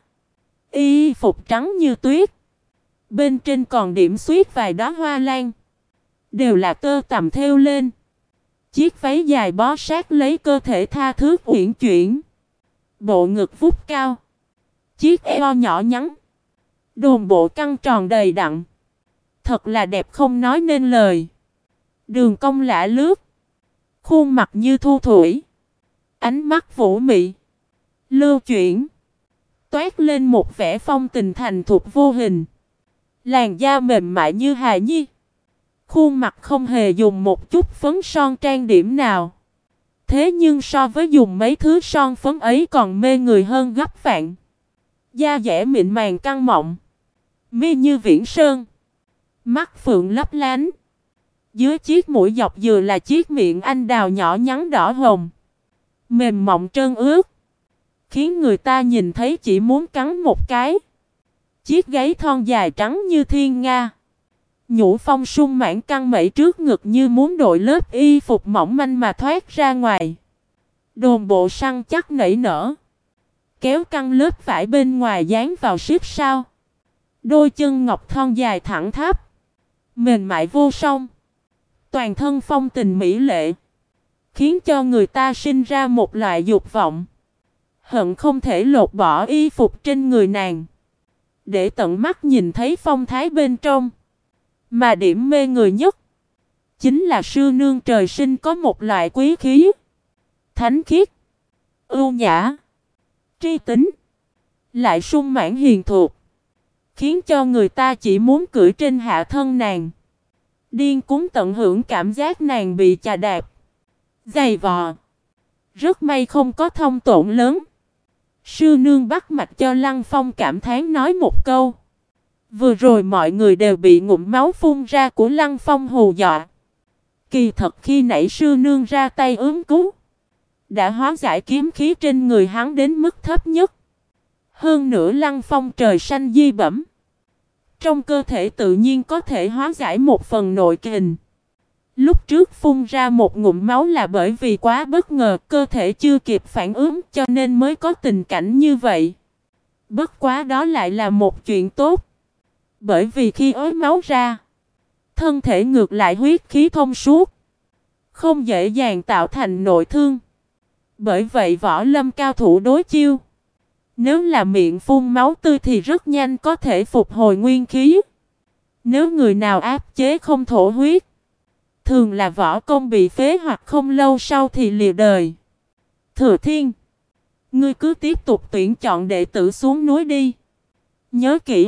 y phục trắng như tuyết, bên trên còn điểm xuyết vài đóa hoa lan, đều là tơ tằm thêu lên. Chiếc váy dài bó sát lấy cơ thể tha thướt uyển chuyển, bộ ngực vút cao, chiếc eo nhỏ nhắn, đồn bộ căng tròn đầy đặn, thật là đẹp không nói nên lời. Đường cong lả lướt, khuôn mặt như thu thủy, ánh mắt vũ mị, lưu chuyển, toát lên một vẻ phong tình thành thục vô hình. Làn da mềm mại như hài nhi, khuôn mặt không hề dùng một chút phấn son trang điểm nào. Thế nhưng so với dùng mấy thứ son phấn ấy còn mê người hơn gấp vạn. Da dẻ mịn màng căng mọng, mi như viễn sơn, mắt phượng lấp lánh. Dưới chiếc mũi dọc dừa là chiếc miệng anh đào nhỏ nhắn đỏ hồng, mềm mọng trơn ướt, khiến người ta nhìn thấy chỉ muốn cắn một cái. Chiếc gáy thon dài trắng như thiên nga, nhũ phong sung mãn căng mẩy trước ngực như muốn đội lớp y phục mỏng manh mà thoát ra ngoài. Đồn bộ săn chắc nảy nở, kéo căng lớp vải bên ngoài dán vào siết sao. Đôi chân ngọc thon dài thẳng tháp, mềm mại vô song, toàn thân phong tình mỹ lệ, khiến cho người ta sinh ra một loại dục vọng, hận không thể lột bỏ y phục trên người nàng, để tận mắt nhìn thấy phong thái bên trong. Mà điểm mê người nhất chính là sư nương trời sinh có một loại quý khí, thánh khiết, ưu nhã, tri tính, lại sung mãn hiền thục, khiến cho người ta chỉ muốn cưỡi trên hạ thân nàng, điên cuồng tận hưởng cảm giác nàng bị chà đạp, giày vò. Rất may không có thông tổn lớn. Sư nương bắt mạch cho Lăng Phong cảm thán nói một câu. Vừa rồi mọi người đều bị ngụm máu phun ra của Lăng Phong hù dọa. Kỳ thật khi nãy sư nương ra tay ứng cứu, đã hóa giải kiếm khí trên người hắn đến mức thấp nhất. Hơn nữa Lăng Phong trời xanh di bẩm, trong cơ thể tự nhiên có thể hóa giải một phần nội kình. Lúc trước phun ra một ngụm máu là bởi vì quá bất ngờ, cơ thể chưa kịp phản ứng cho nên mới có tình cảnh như vậy. Bất quá đó lại là một chuyện tốt. Bởi vì khi ối máu ra, thân thể ngược lại huyết khí thông suốt, không dễ dàng tạo thành nội thương. Bởi vậy võ lâm cao thủ đối chiêu, nếu là miệng phun máu tươi thì rất nhanh có thể phục hồi nguyên khí. Nếu người nào áp chế không thổ huyết, thường là võ công bị phế hoặc không lâu sau thì lìa đời. Thừa Thiên, ngươi cứ tiếp tục tuyển chọn đệ tử xuống núi đi. Nhớ kỹ,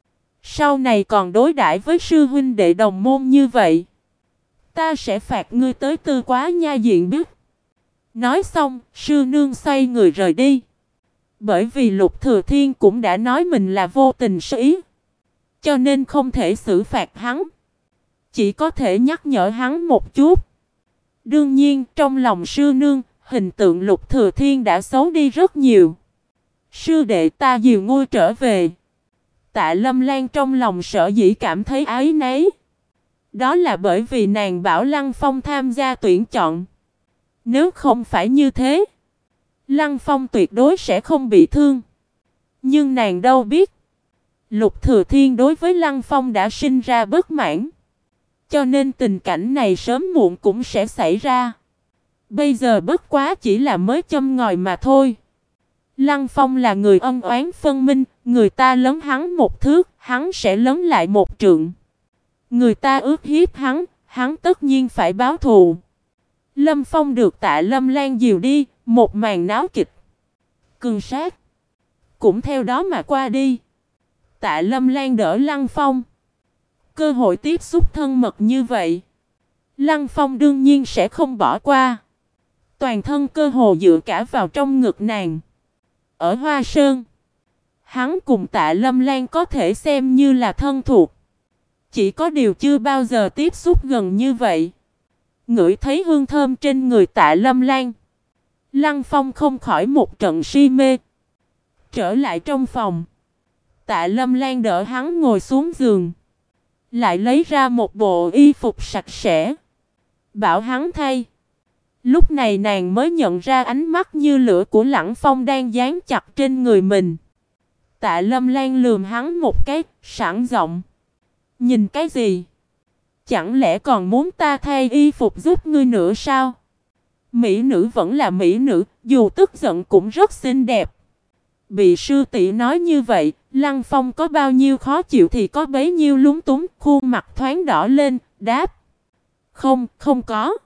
sau này còn đối đãi với sư huynh đệ đồng môn như vậy, ta sẽ phạt ngươi tới Tư Quá Nha diện biết. Nói xong, sư nương xoay người rời đi. Bởi vì Lục Thừa Thiên cũng đã nói mình là vô tình sơ ý, cho nên không thể xử phạt hắn, chỉ có thể nhắc nhở hắn một chút. Đương nhiên, trong lòng sư nương, hình tượng Lục Thừa Thiên đã xấu đi rất nhiều. Sư đệ, ta dìu ngươi trở về. Tạ Lâm Lan trong lòng sợ dĩ cảm thấy áy náy. Đó là bởi vì nàng bảo Lăng Phong tham gia tuyển chọn. Nếu không phải như thế, Lăng Phong tuyệt đối sẽ không bị thương. Nhưng nàng đâu biết, Lục Thừa Thiên đối với Lăng Phong đã sinh ra bất mãn, cho nên tình cảnh này sớm muộn cũng sẽ xảy ra. Bây giờ bất quá chỉ là mới châm ngòi mà thôi. Lăng Phong là người ân oán phân minh, người ta lấn hắn một thước, hắn sẽ lấn lại một trượng. Người ta ước hiếp hắn, hắn tất nhiên phải báo thù. Lâm Phong được Tạ Lâm Lan dìu đi, một màn náo kịch cương sát cũng theo đó mà qua đi. Tạ Lâm Lan đỡ Lăng Phong. Cơ hội tiếp xúc thân mật như vậy, Lăng Phong đương nhiên sẽ không bỏ qua. Toàn thân cơ hồ dựa cả vào trong ngực nàng. Ở Hoa Sơn, hắn cùng Tạ Lâm Lan có thể xem như là thân thuộc. Chỉ có điều chưa bao giờ tiếp xúc gần như vậy. Ngửi thấy hương thơm trên người Tạ Lâm Lan, Lăng Phong không khỏi một trận si mê. Trở lại trong phòng, Tạ Lâm Lan đỡ hắn ngồi xuống giường, lại lấy ra một bộ y phục sạch sẽ, bảo hắn thay. Lúc này nàng mới nhận ra ánh mắt như lửa của Lăng Phong đang dán chặt trên người mình. Tạ Lâm Lan lườm hắn một cái, sẵn giọng: nhìn cái gì? Chẳng lẽ còn muốn ta thay y phục giúp ngươi nữa sao? Mỹ nữ vẫn là mỹ nữ, dù tức giận cũng rất xinh đẹp. Bị sư tỷ nói như vậy, Lăng Phong có bao nhiêu khó chịu thì có bấy nhiêu lúng túng, khuôn mặt thoáng đỏ lên, đáp: không, không có.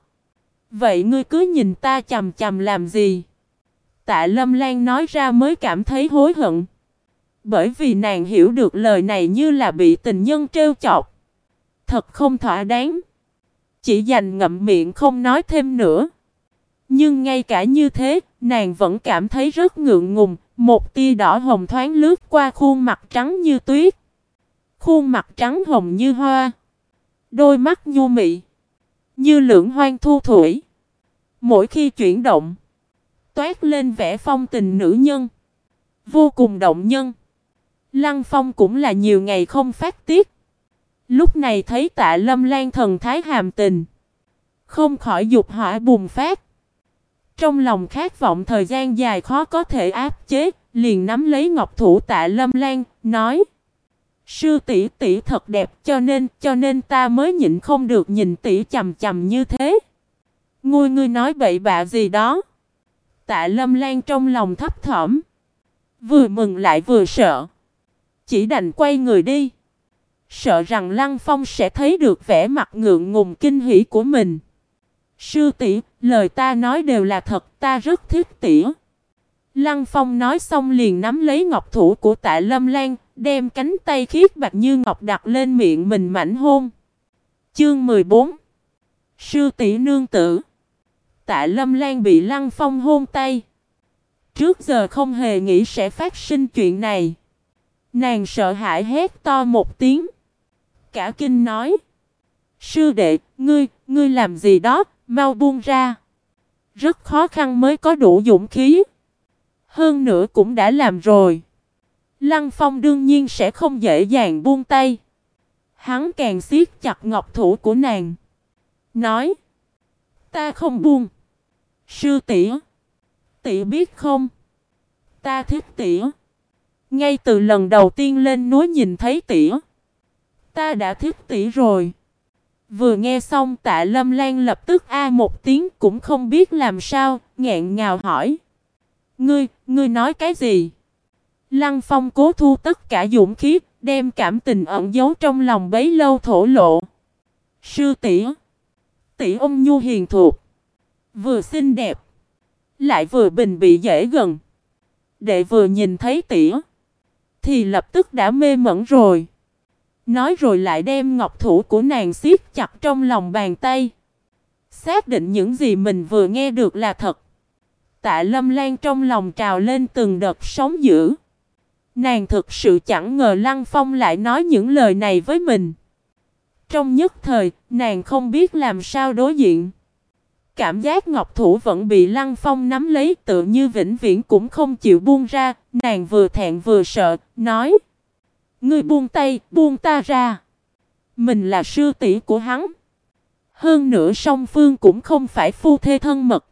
Vậy ngươi cứ nhìn ta chằm chằm làm gì? Tạ Lâm Lan nói ra mới cảm thấy hối hận. Bởi vì nàng hiểu được lời này như là bị tình nhân trêu chọc. Thật không thỏa đáng. Chỉ dành ngậm miệng không nói thêm nữa. Nhưng ngay cả như thế, nàng vẫn cảm thấy rất ngượng ngùng. Một tia đỏ hồng thoáng lướt qua khuôn mặt trắng như tuyết. Khuôn mặt trắng hồng như hoa. Đôi mắt nhu mị như lưỡng hoang thu thủy. Mỗi khi chuyển động, toát lên vẻ phong tình nữ nhân, vô cùng động nhân. Lăng Phong cũng là nhiều ngày không phát tiết. Lúc này thấy Tạ Lâm Lan thần thái hàm tình, không khỏi dục hỏa bùng phát. Trong lòng khát vọng thời gian dài khó có thể áp chế, liền nắm lấy ngọc thủ Tạ Lâm Lan, nói: sư tỷ tỷ thật đẹp, cho nên ta mới nhịn không được nhìn tỷ chằm chằm như thế. Ngươi nói bậy bạ gì đó? Tạ Lâm Lan trong lòng thấp thỏm, vừa mừng lại vừa sợ, chỉ đành quay người đi, sợ rằng Lăng Phong sẽ thấy được vẻ mặt ngượng ngùng kinh hỉ của mình. Sư tỷ, lời ta nói đều là thật, ta rất thích tỷ. Lăng Phong nói xong liền nắm lấy ngọc thủ của Tạ Lâm Lan, đem cánh tay khiết bạch như ngọc đặt lên miệng mình mảnh hôn. Chương 14. Sư tỷ nương tử. Tạ Lâm Lan bị Lăng Phong hôn tay. Trước giờ không hề nghĩ sẽ phát sinh chuyện này. Nàng sợ hãi hét to một tiếng, cả kinh nói: sư đệ, ngươi làm gì đó, mau buông ra. Rất khó khăn mới có đủ dũng khí. Hơn nữa cũng đã làm rồi. Lăng Phong đương nhiên sẽ không dễ dàng buông tay. Hắn càng siết chặt ngọc thủ của nàng, nói: ta không buông. Sư tỷ, tỷ biết không, ta thích tỷ. Ngay từ lần đầu tiên lên núi nhìn thấy tỷ, ta đã thích tỷ rồi. Vừa nghe xong Tạ Lâm Lan lập tức a một tiếng, cũng không biết làm sao, nghẹn ngào hỏi: Ngươi nói cái gì? Lăng Phong cố thu tất cả dũng khí, đem cảm tình ẩn giấu trong lòng bấy lâu thổ lộ. Sư tỷ, tỷ ôn nhu hiền thục, vừa xinh đẹp, lại vừa bình bị dễ gần. Đệ vừa nhìn thấy tỷ thì lập tức đã mê mẩn rồi. Nói rồi lại đem ngọc thủ của nàng siết chặt trong lòng bàn tay, xác định những gì mình vừa nghe được là thật. Tạ Lâm Lan trong lòng trào lên từng đợt sóng dữ. Nàng thực sự chẳng ngờ Lăng Phong lại nói những lời này với mình. Trong nhất thời, nàng không biết làm sao đối diện. Cảm giác ngọc thủ vẫn bị Lăng Phong nắm lấy tự như vĩnh viễn cũng không chịu buông ra. Nàng vừa thẹn vừa sợ, nói: "Ngươi buông tay, buông ta ra. Mình là sư tỷ của hắn. Hơn nữa song phương cũng không phải phu thê thân mật.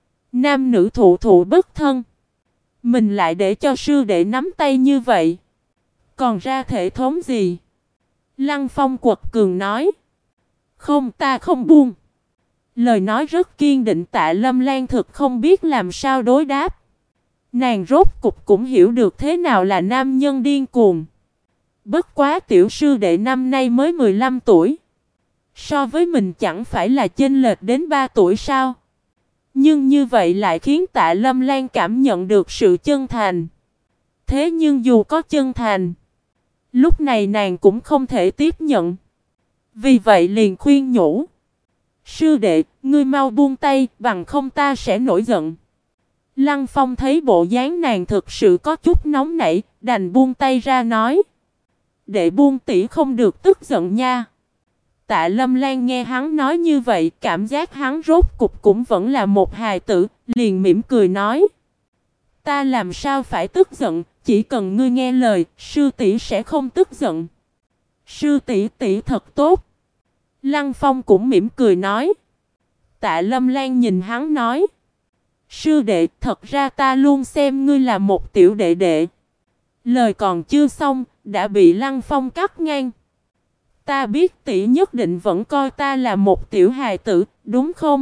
Nam nữ thụ thụ bất thân. Mình lại để cho sư đệ nắm tay như vậy. Còn ra thể thống gì?" Lăng Phong quật cường nói: "Không, ta không buông." Lời nói rất kiên định. Tạ Lâm Lan thực không biết làm sao đối đáp. Nàng rốt cục cũng hiểu được thế nào là nam nhân điên cuồng. Bất quá tiểu sư đệ năm nay mới 15 tuổi. So với mình chẳng phải là chênh lệch đến 3 tuổi sao? Nhưng như vậy lại khiến Tạ Lâm Lan cảm nhận được sự chân thành. Thế nhưng dù có chân thành, lúc này nàng cũng không thể tiếp nhận. Vì vậy liền khuyên nhủ: "Sư đệ, ngươi mau buông tay, bằng không ta sẽ nổi giận." Lăng Phong thấy bộ dáng nàng thực sự có chút nóng nảy, đành buông tay ra nói: "Đệ buông tỷ không được tức giận nha." Tạ Lâm Lan nghe hắn nói như vậy, cảm giác hắn rốt cục cũng vẫn là một hài tử, liền mỉm cười nói: "Ta làm sao phải tức giận, chỉ cần ngươi nghe lời, sư tỷ sẽ không tức giận." "Sư tỷ tỷ thật tốt." Lăng Phong cũng mỉm cười nói. Tạ Lâm Lan nhìn hắn nói: "Sư đệ, thật ra ta luôn xem ngươi là một tiểu đệ đệ." Lời còn chưa xong, đã bị Lăng Phong cắt ngang. "Ta biết tỷ nhất định vẫn coi ta là một tiểu hài tử, đúng không?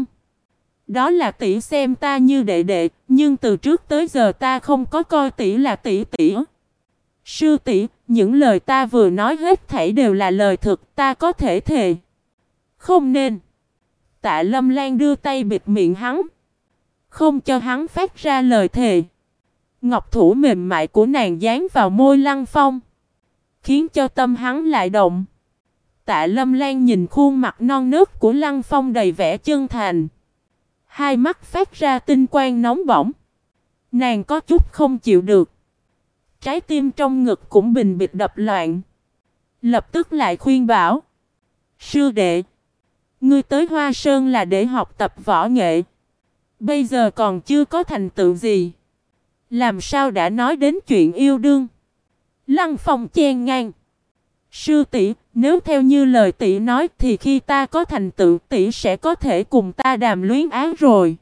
Đó là tỷ xem ta như đệ đệ, nhưng từ trước tới giờ ta không có coi tỷ là tỷ tỷ." "Sư tỷ, những lời ta vừa nói hết thảy đều là lời thực, ta có thể thề." "Không nên." Tạ Lâm Lan đưa tay bịt miệng hắn, không cho hắn phát ra lời thề. Ngọc thủ mềm mại của nàng dán vào môi Lăng Phong, khiến cho tâm hắn lại động. Tạ Lâm Lan nhìn khuôn mặt non nớt của Lăng Phong đầy vẻ chân thành, hai mắt phát ra tinh quang nóng bỏng. Nàng có chút không chịu được, trái tim trong ngực cũng bình bịch đập loạn. Lập tức lại khuyên bảo: "Sư đệ, ngươi tới Hoa Sơn là để học tập võ nghệ. Bây giờ còn chưa có thành tựu gì, làm sao đã nói đến chuyện yêu đương?" Lăng Phong chen ngang: "Sư tỷ, nếu theo như lời tỷ nói thì khi ta có thành tựu tỷ sẽ có thể cùng ta đàm luyến ái rồi."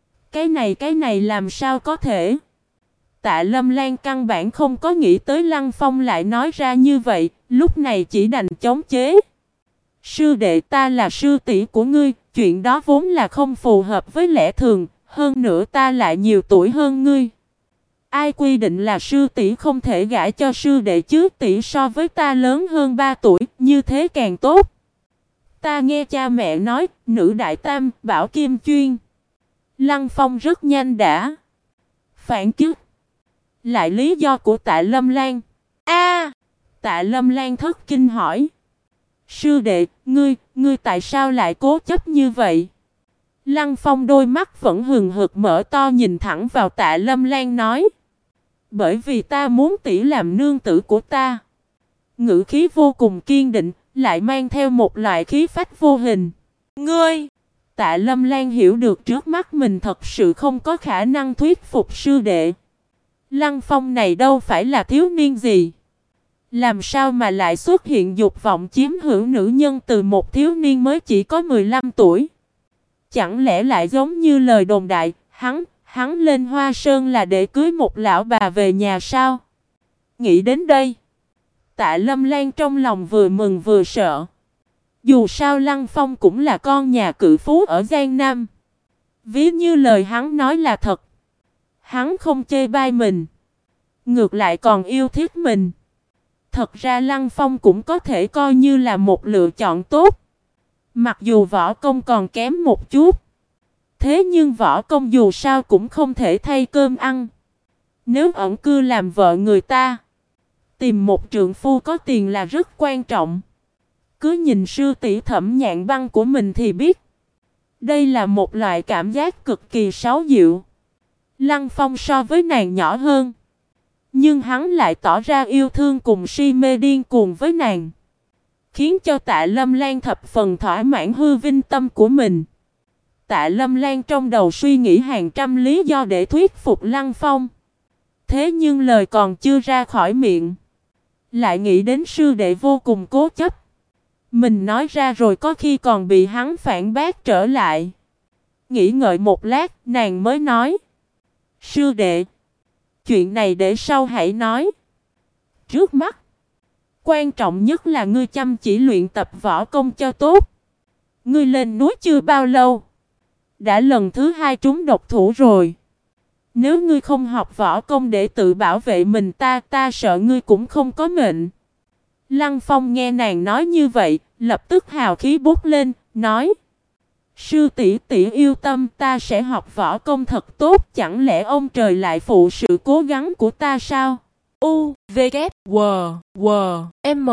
Cái này làm sao có thể?" Tạ Lâm Lan căn bản không có nghĩ tới Lăng Phong lại nói ra như vậy, lúc này chỉ đành chống chế: "Sư đệ, ta là sư tỷ của ngươi, chuyện đó vốn là không phù hợp với lẽ thường, hơn nữa ta lại nhiều tuổi hơn ngươi. Ai quy định là sư tỷ không thể gả cho sư đệ chứ? Tỷ so với ta lớn hơn 3 tuổi, như thế càng tốt. Ta nghe cha mẹ nói, nữ đại tam, bảo kim chuyên." Lăng Phong rất nhanh đã phản kích lại lý do của Tạ Lâm Lan. Tạ Lâm Lan thất kinh hỏi: "Sư đệ, ngươi tại sao lại cố chấp như vậy?" Lăng Phong đôi mắt vẫn hừng hực mở to nhìn thẳng vào Tạ Lâm Lan nói: "Bởi vì ta muốn tỷ làm nương tử của ta." Ngữ khí vô cùng kiên định, lại mang theo một loại khí phách vô hình. "Ngươi!" Tạ Lâm Lan hiểu được trước mắt mình thật sự không có khả năng thuyết phục sư đệ. Lăng Phong này đâu phải là thiếu niên gì, làm sao mà lại xuất hiện dục vọng chiếm hữu nữ nhân từ một thiếu niên mới chỉ có 15 tuổi? Chẳng lẽ lại giống như lời đồn đại, hắn lên Hoa Sơn là để cưới một lão bà về nhà sao? Nghĩ đến đây, Tạ Lâm Lan trong lòng vừa mừng vừa sợ. Dù sao Lăng Phong cũng là con nhà cự phú ở Giang Nam. Ví như lời hắn nói là thật, hắn không chê bai mình, ngược lại còn yêu thích mình. Thật ra Lăng Phong cũng có thể coi như là một lựa chọn tốt. Mặc dù võ công còn kém một chút, thế nhưng võ công dù sao cũng không thể thay cơm ăn. Nếu ẩn cư làm vợ người ta, tìm một trượng phu có tiền là rất quan trọng. Cứ nhìn sư tỷ Thẩm Nhạn Băng của mình thì biết, đây là một loại cảm giác cực kỳ sáo diệu. Lăng Phong so với nàng nhỏ hơn, nhưng hắn lại tỏ ra yêu thương cùng si mê điên cuồng với nàng, khiến cho Tạ Lâm Lan thập phần thỏa mãn hư vinh tâm của mình. Tạ Lâm Lan trong đầu suy nghĩ hàng trăm lý do để thuyết phục Lăng Phong. Thế nhưng lời còn chưa ra khỏi miệng, lại nghĩ đến sư đệ vô cùng cố chấp. Mình nói ra rồi có khi còn bị hắn phản bác trở lại. Nghĩ ngợi một lát, nàng mới nói: sư đệ, chuyện này để sau hãy nói. Trước mắt, quan trọng nhất là ngươi chăm chỉ luyện tập võ công cho tốt. Ngươi lên núi chưa bao lâu, đã lần thứ 2 trúng độc thủ rồi. Nếu ngươi không học võ công để tự bảo vệ mình, ta sợ ngươi cũng không có mệnh. Lăng Phong nghe nàng nói như vậy, lập tức hào khí bốc lên, nói: sư tỷ tỷ yêu tâm, ta sẽ học võ công thật tốt, chẳng lẽ ông trời lại phụ sự cố gắng của ta sao? U, V, K, W, W, M.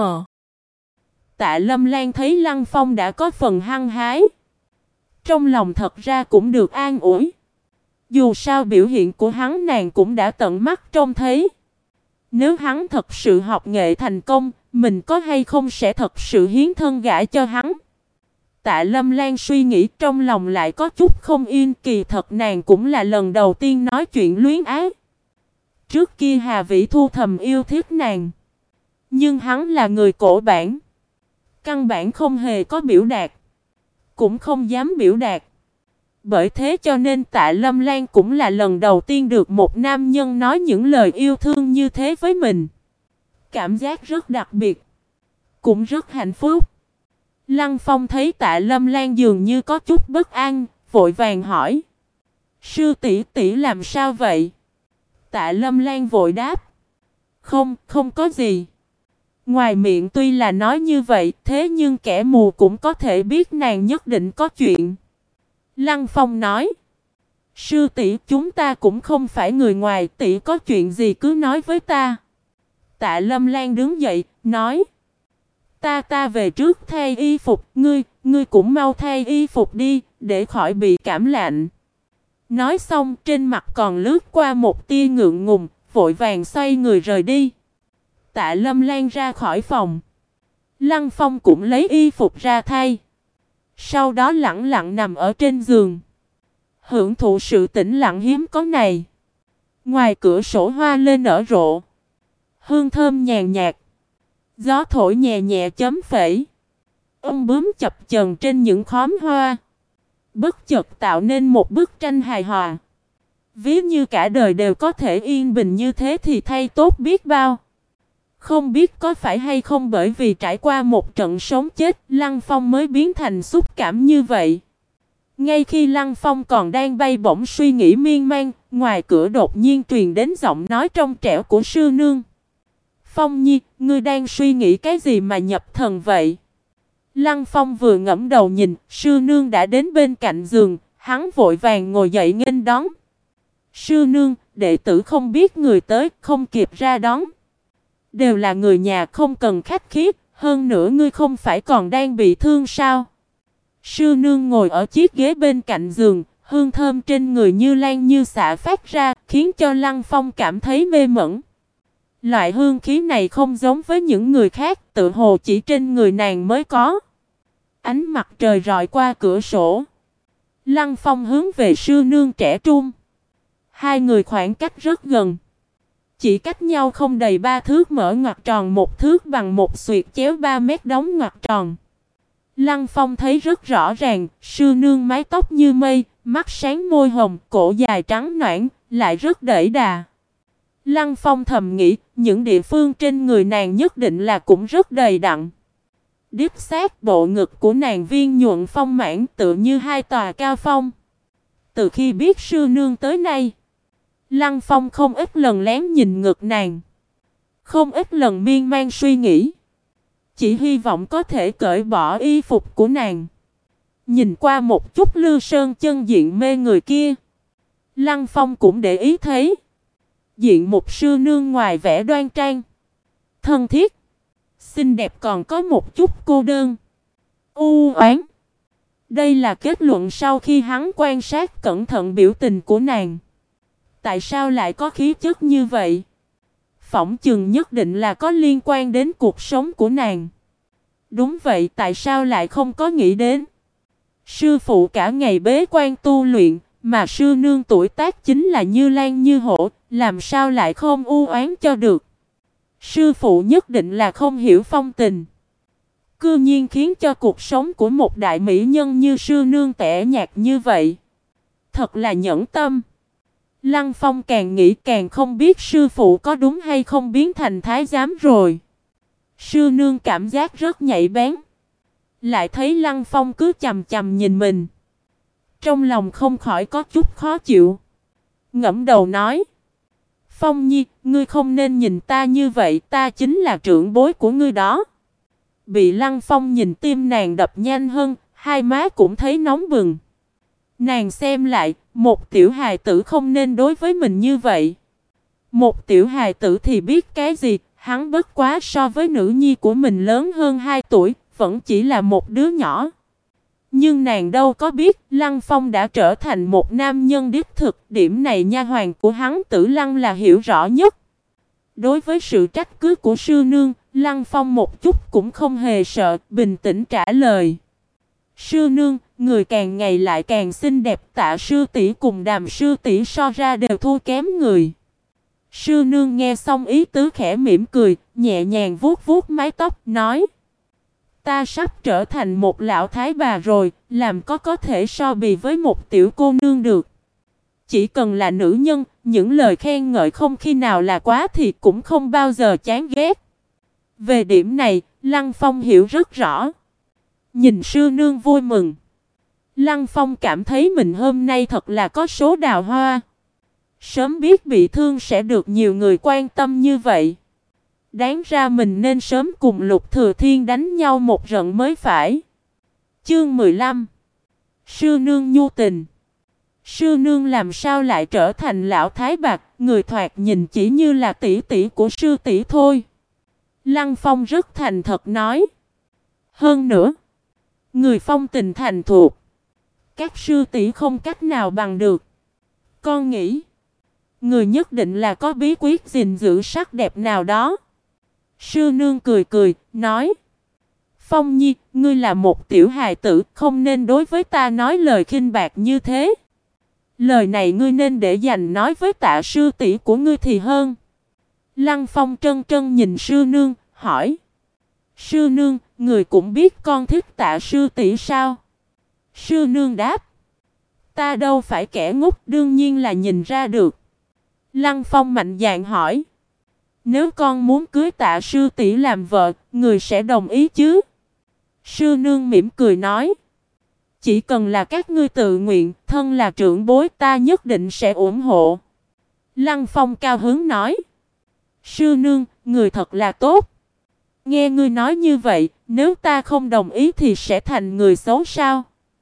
Tạ Lâm Lan thấy Lăng Phong đã có phần hăng hái, trong lòng thật ra cũng được an ủi. Dù sao biểu hiện của hắn nàng cũng đã tận mắt trông thấy. Nếu hắn thật sự học nghệ thành công, mình có hay không sẽ thật sự hiến thân gả cho hắn. Tạ Lâm Lan suy nghĩ trong lòng lại có chút không yên, kỳ thật nàng cũng là lần đầu tiên nói chuyện luyến ái. Trước kia Hà Vĩ Thu thầm yêu thích nàng, nhưng hắn là người cổ bản, căn bản không hề có biểu đạt, cũng không dám biểu đạt. Bởi thế cho nên Tạ Lâm Lan cũng là lần đầu tiên được một nam nhân nói những lời yêu thương như thế với mình. Cảm giác rất đặc biệt, cũng rất hạnh phúc. Lăng Phong thấy Tạ Lâm Lan dường như có chút bất an, vội vàng hỏi: sư tỷ tỷ làm sao vậy? Tạ Lâm Lan vội đáp: không có gì. Ngoài miệng tuy là nói như vậy, thế nhưng kẻ mù cũng có thể biết nàng nhất định có chuyện. Lăng Phong nói: sư tỷ, chúng ta cũng không phải người ngoài, tỷ có chuyện gì cứ nói với ta. Tạ Lâm Lan đứng dậy, nói: ta về trước thay y phục, ngươi cũng mau thay y phục đi, để khỏi bị cảm lạnh. Nói xong trên mặt còn lướt qua một tia ngượng ngùng, vội vàng xoay người rời đi. Tạ Lâm Lan ra khỏi phòng, Lăng Phong cũng lấy y phục ra thay. Sau đó lặng lặng nằm ở trên giường, hưởng thụ sự tĩnh lặng hiếm có này. Ngoài cửa sổ hoa lên nở rộ, hương thơm nhàn nhạt, gió thổi nhẹ nhẹ chấm phẩy. Ong bướm chập chờn trên những khóm hoa, bất chợt tạo nên một bức tranh hài hòa. Ví như cả đời đều có thể yên bình như thế thì thay tốt biết bao. Không biết có phải hay không bởi vì trải qua một trận sống chết, Lăng Phong mới biến thành xúc cảm như vậy. Ngay khi Lăng Phong còn đang bay bổng suy nghĩ miên man, ngoài cửa đột nhiên truyền đến giọng nói trong trẻo của sư nương. Phong Nhi, ngươi đang suy nghĩ cái gì mà nhập thần vậy? Lăng Phong vừa ngẫm đầu nhìn, sư nương đã đến bên cạnh giường, hắn vội vàng ngồi dậy nghênh đón. Sư nương, đệ tử không biết người tới, không kịp ra đón. Đều là người nhà, không cần khách khí, hơn nữa ngươi không phải còn đang bị thương sao? Sư nương ngồi ở chiếc ghế bên cạnh giường, hương thơm trên người như lan như xạ phát ra, khiến cho Lăng Phong cảm thấy mê mẩn. Loại hương khí này không giống với những người khác, tự hồ chỉ trên người nàng mới có. Ánh mặt trời rọi qua cửa sổ, Lăng Phong hướng về sư nương trẻ trung. Hai người khoảng cách rất gần, chỉ cách nhau không đầy 3 thước, mở ngoặc tròn 1 thước bằng một xuyệt chéo 3 mét đóng ngoặc tròn. Lăng Phong thấy rất rõ ràng, sư nương mái tóc như mây, mắt sáng môi hồng, cổ dài trắng ноãn, lại rất đẩy đà. Lăng Phong thầm nghĩ, những địa phương trên người nàng nhất định là cũng rất đầy đặn. Đích xác bộ ngực của nàng viên nhuận phong mãn tựa như hai tòa cao phong. Từ khi biết sư nương tới nay, Lăng Phong không ít lần lén nhìn ngực nàng, không ít lần miên man suy nghĩ, chỉ hy vọng có thể cởi bỏ y phục của nàng. Nhìn qua một chút Lư Sơn chân diện mê người kia, Lăng Phong cũng để ý thấy diện một sư nương ngoài vẻ đoan trang, thân thiết, xinh đẹp còn có một chút cô đơn, u oán. Đây là kết luận sau khi hắn quan sát cẩn thận biểu tình của nàng. tại sao lại có khí chất như vậy? Phỏng chừng nhất định là có liên quan đến cuộc sống của nàng. Đúng vậy, tại sao lại không có nghĩ đến? Sư phụ cả ngày bế quan tu luyện, mà sư nương tuổi tác chính là như lan như hổ, làm sao lại không u oán cho được? Sư phụ nhất định là không hiểu phong tình. Cư nhiên khiến cho cuộc sống của một đại mỹ nhân như sư nương tẻ nhạt như vậy. Thật là nhẫn tâm. Lăng Phong càng nghĩ càng không biết sư phụ có đúng hay không biến thành thái giám rồi. Sư nương cảm giác rất nhạy bén. Lại thấy Lăng Phong cứ chằm chằm nhìn mình. Trong lòng không khỏi có chút khó chịu. Ngẫm đầu nói. Phong Nhi, ngươi không nên nhìn ta như vậy, ta chính là trưởng bối của ngươi đó. Bị Lăng Phong nhìn tim nàng đập nhanh hơn, hai má cũng thấy nóng bừng. Nàng xem lại, một tiểu hài tử không nên đối với mình như vậy. Một tiểu hài tử thì biết cái gì, hắn bất quá so với nữ nhi của mình lớn hơn 2 tuổi, vẫn chỉ là một đứa nhỏ. Nhưng nàng đâu có biết, Lăng Phong đã trở thành một nam nhân đích thực, điểm này nha hoàn của hắn Tử Lăng là hiểu rõ nhất. Đối với sự trách cứ của sư nương, Lăng Phong một chút cũng không hề sợ, bình tĩnh trả lời. Sư nương, người càng ngày lại càng xinh đẹp, Tạ sư tỷ cùng Đàm sư tỷ so ra đều thua kém người. Sư nương nghe xong ý tứ khẽ mỉm cười, nhẹ nhàng vuốt vuốt mái tóc, nói. Ta sắp trở thành một lão thái bà rồi, làm có thể so bì với một tiểu cô nương được. Chỉ cần là nữ nhân, những lời khen ngợi không khi nào là quá thì cũng không bao giờ chán ghét. Về điểm này, Lăng Phong hiểu rất rõ. Nhìn sư nương vui mừng. Lăng Phong cảm thấy mình hôm nay thật là có số đào hoa. Sớm biết bị thương sẽ được nhiều người quan tâm như vậy. Đáng ra mình nên sớm cùng Lục Thừa Thiên đánh nhau một trận mới phải. Chương 15. Sư nương nhu tình. Sư nương làm sao lại trở thành lão thái bạc, người thoạt nhìn chỉ như là tỷ tỷ của sư tỷ thôi. Lăng Phong rất thành thật nói. Hơn nữa, người phong tình thành thục, các sư tỷ không cách nào bằng được. Con nghĩ, người nhất định là có bí quyết gìn giữ sắc đẹp nào đó. Sư nương cười cười, nói. Phong Nhi, ngươi là một tiểu hài tử, không nên đối với ta nói lời khinh bạc như thế. Lời này ngươi nên để dành nói với Tạ sư tỷ của ngươi thì hơn. Lăng Phong trân trân nhìn sư nương, hỏi. Sư nương, người cũng biết con thích Tạ sư tỷ sao? Sư nương đáp. Ta đâu phải kẻ ngốc, đương nhiên là nhìn ra được. Lăng Phong mạnh dạn hỏi. Nếu con muốn cưới Tạ sư tỷ làm vợ, người sẽ đồng ý chứ? Sư nương mỉm cười nói. Chỉ cần là các ngươi tự nguyện, thân là trưởng bối, ta nhất định sẽ ủng hộ. Lăng Phong cao hứng nói. Sư nương, người thật là tốt. Nghe ngươi nói như vậy, nếu ta không đồng ý thì sẽ thành người xấu sao?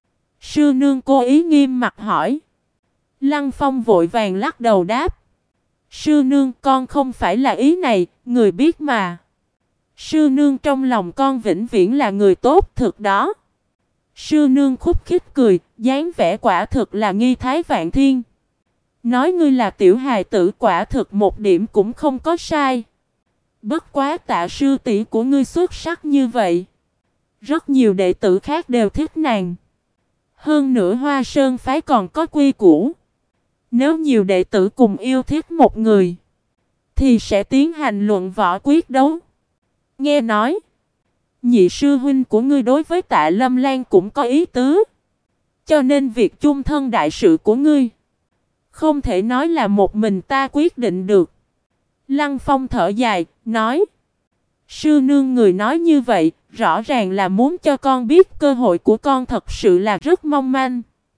Sư nương cố ý nghiêm mặt hỏi. Lăng Phong vội vàng lắc đầu đáp. Sư nương, con không phải là ý này, người biết mà. Sư nương, trong lòng con vĩnh viễn là người tốt thực đó. Sư nương khúc khích cười, dáng vẻ quả thực là nghi thái vạn thiên. Nói ngươi là tiểu hài tử, quả thực một điểm cũng không có sai. Bất quá Tạ sư tỷ của ngươi xuất sắc như vậy, rất nhiều đệ tử khác đều thích nàng. Hơn nữa Hoa Sơn phái còn có quy củ. Nếu nhiều đệ tử cùng yêu thích một người, thì sẽ tiến hành luận võ quyết đấu. Nghe nói, nhị sư huynh của ngươi đối với Tạ Lâm Lan cũng có ý tứ. Cho nên việc chung thân đại sự của ngươi, không thể nói là một mình ta quyết định được. Lăng Phong thở dài, nói. Sư nương, người nói như vậy, rõ ràng là muốn cho con biết cơ hội của con thật sự là rất mong manh.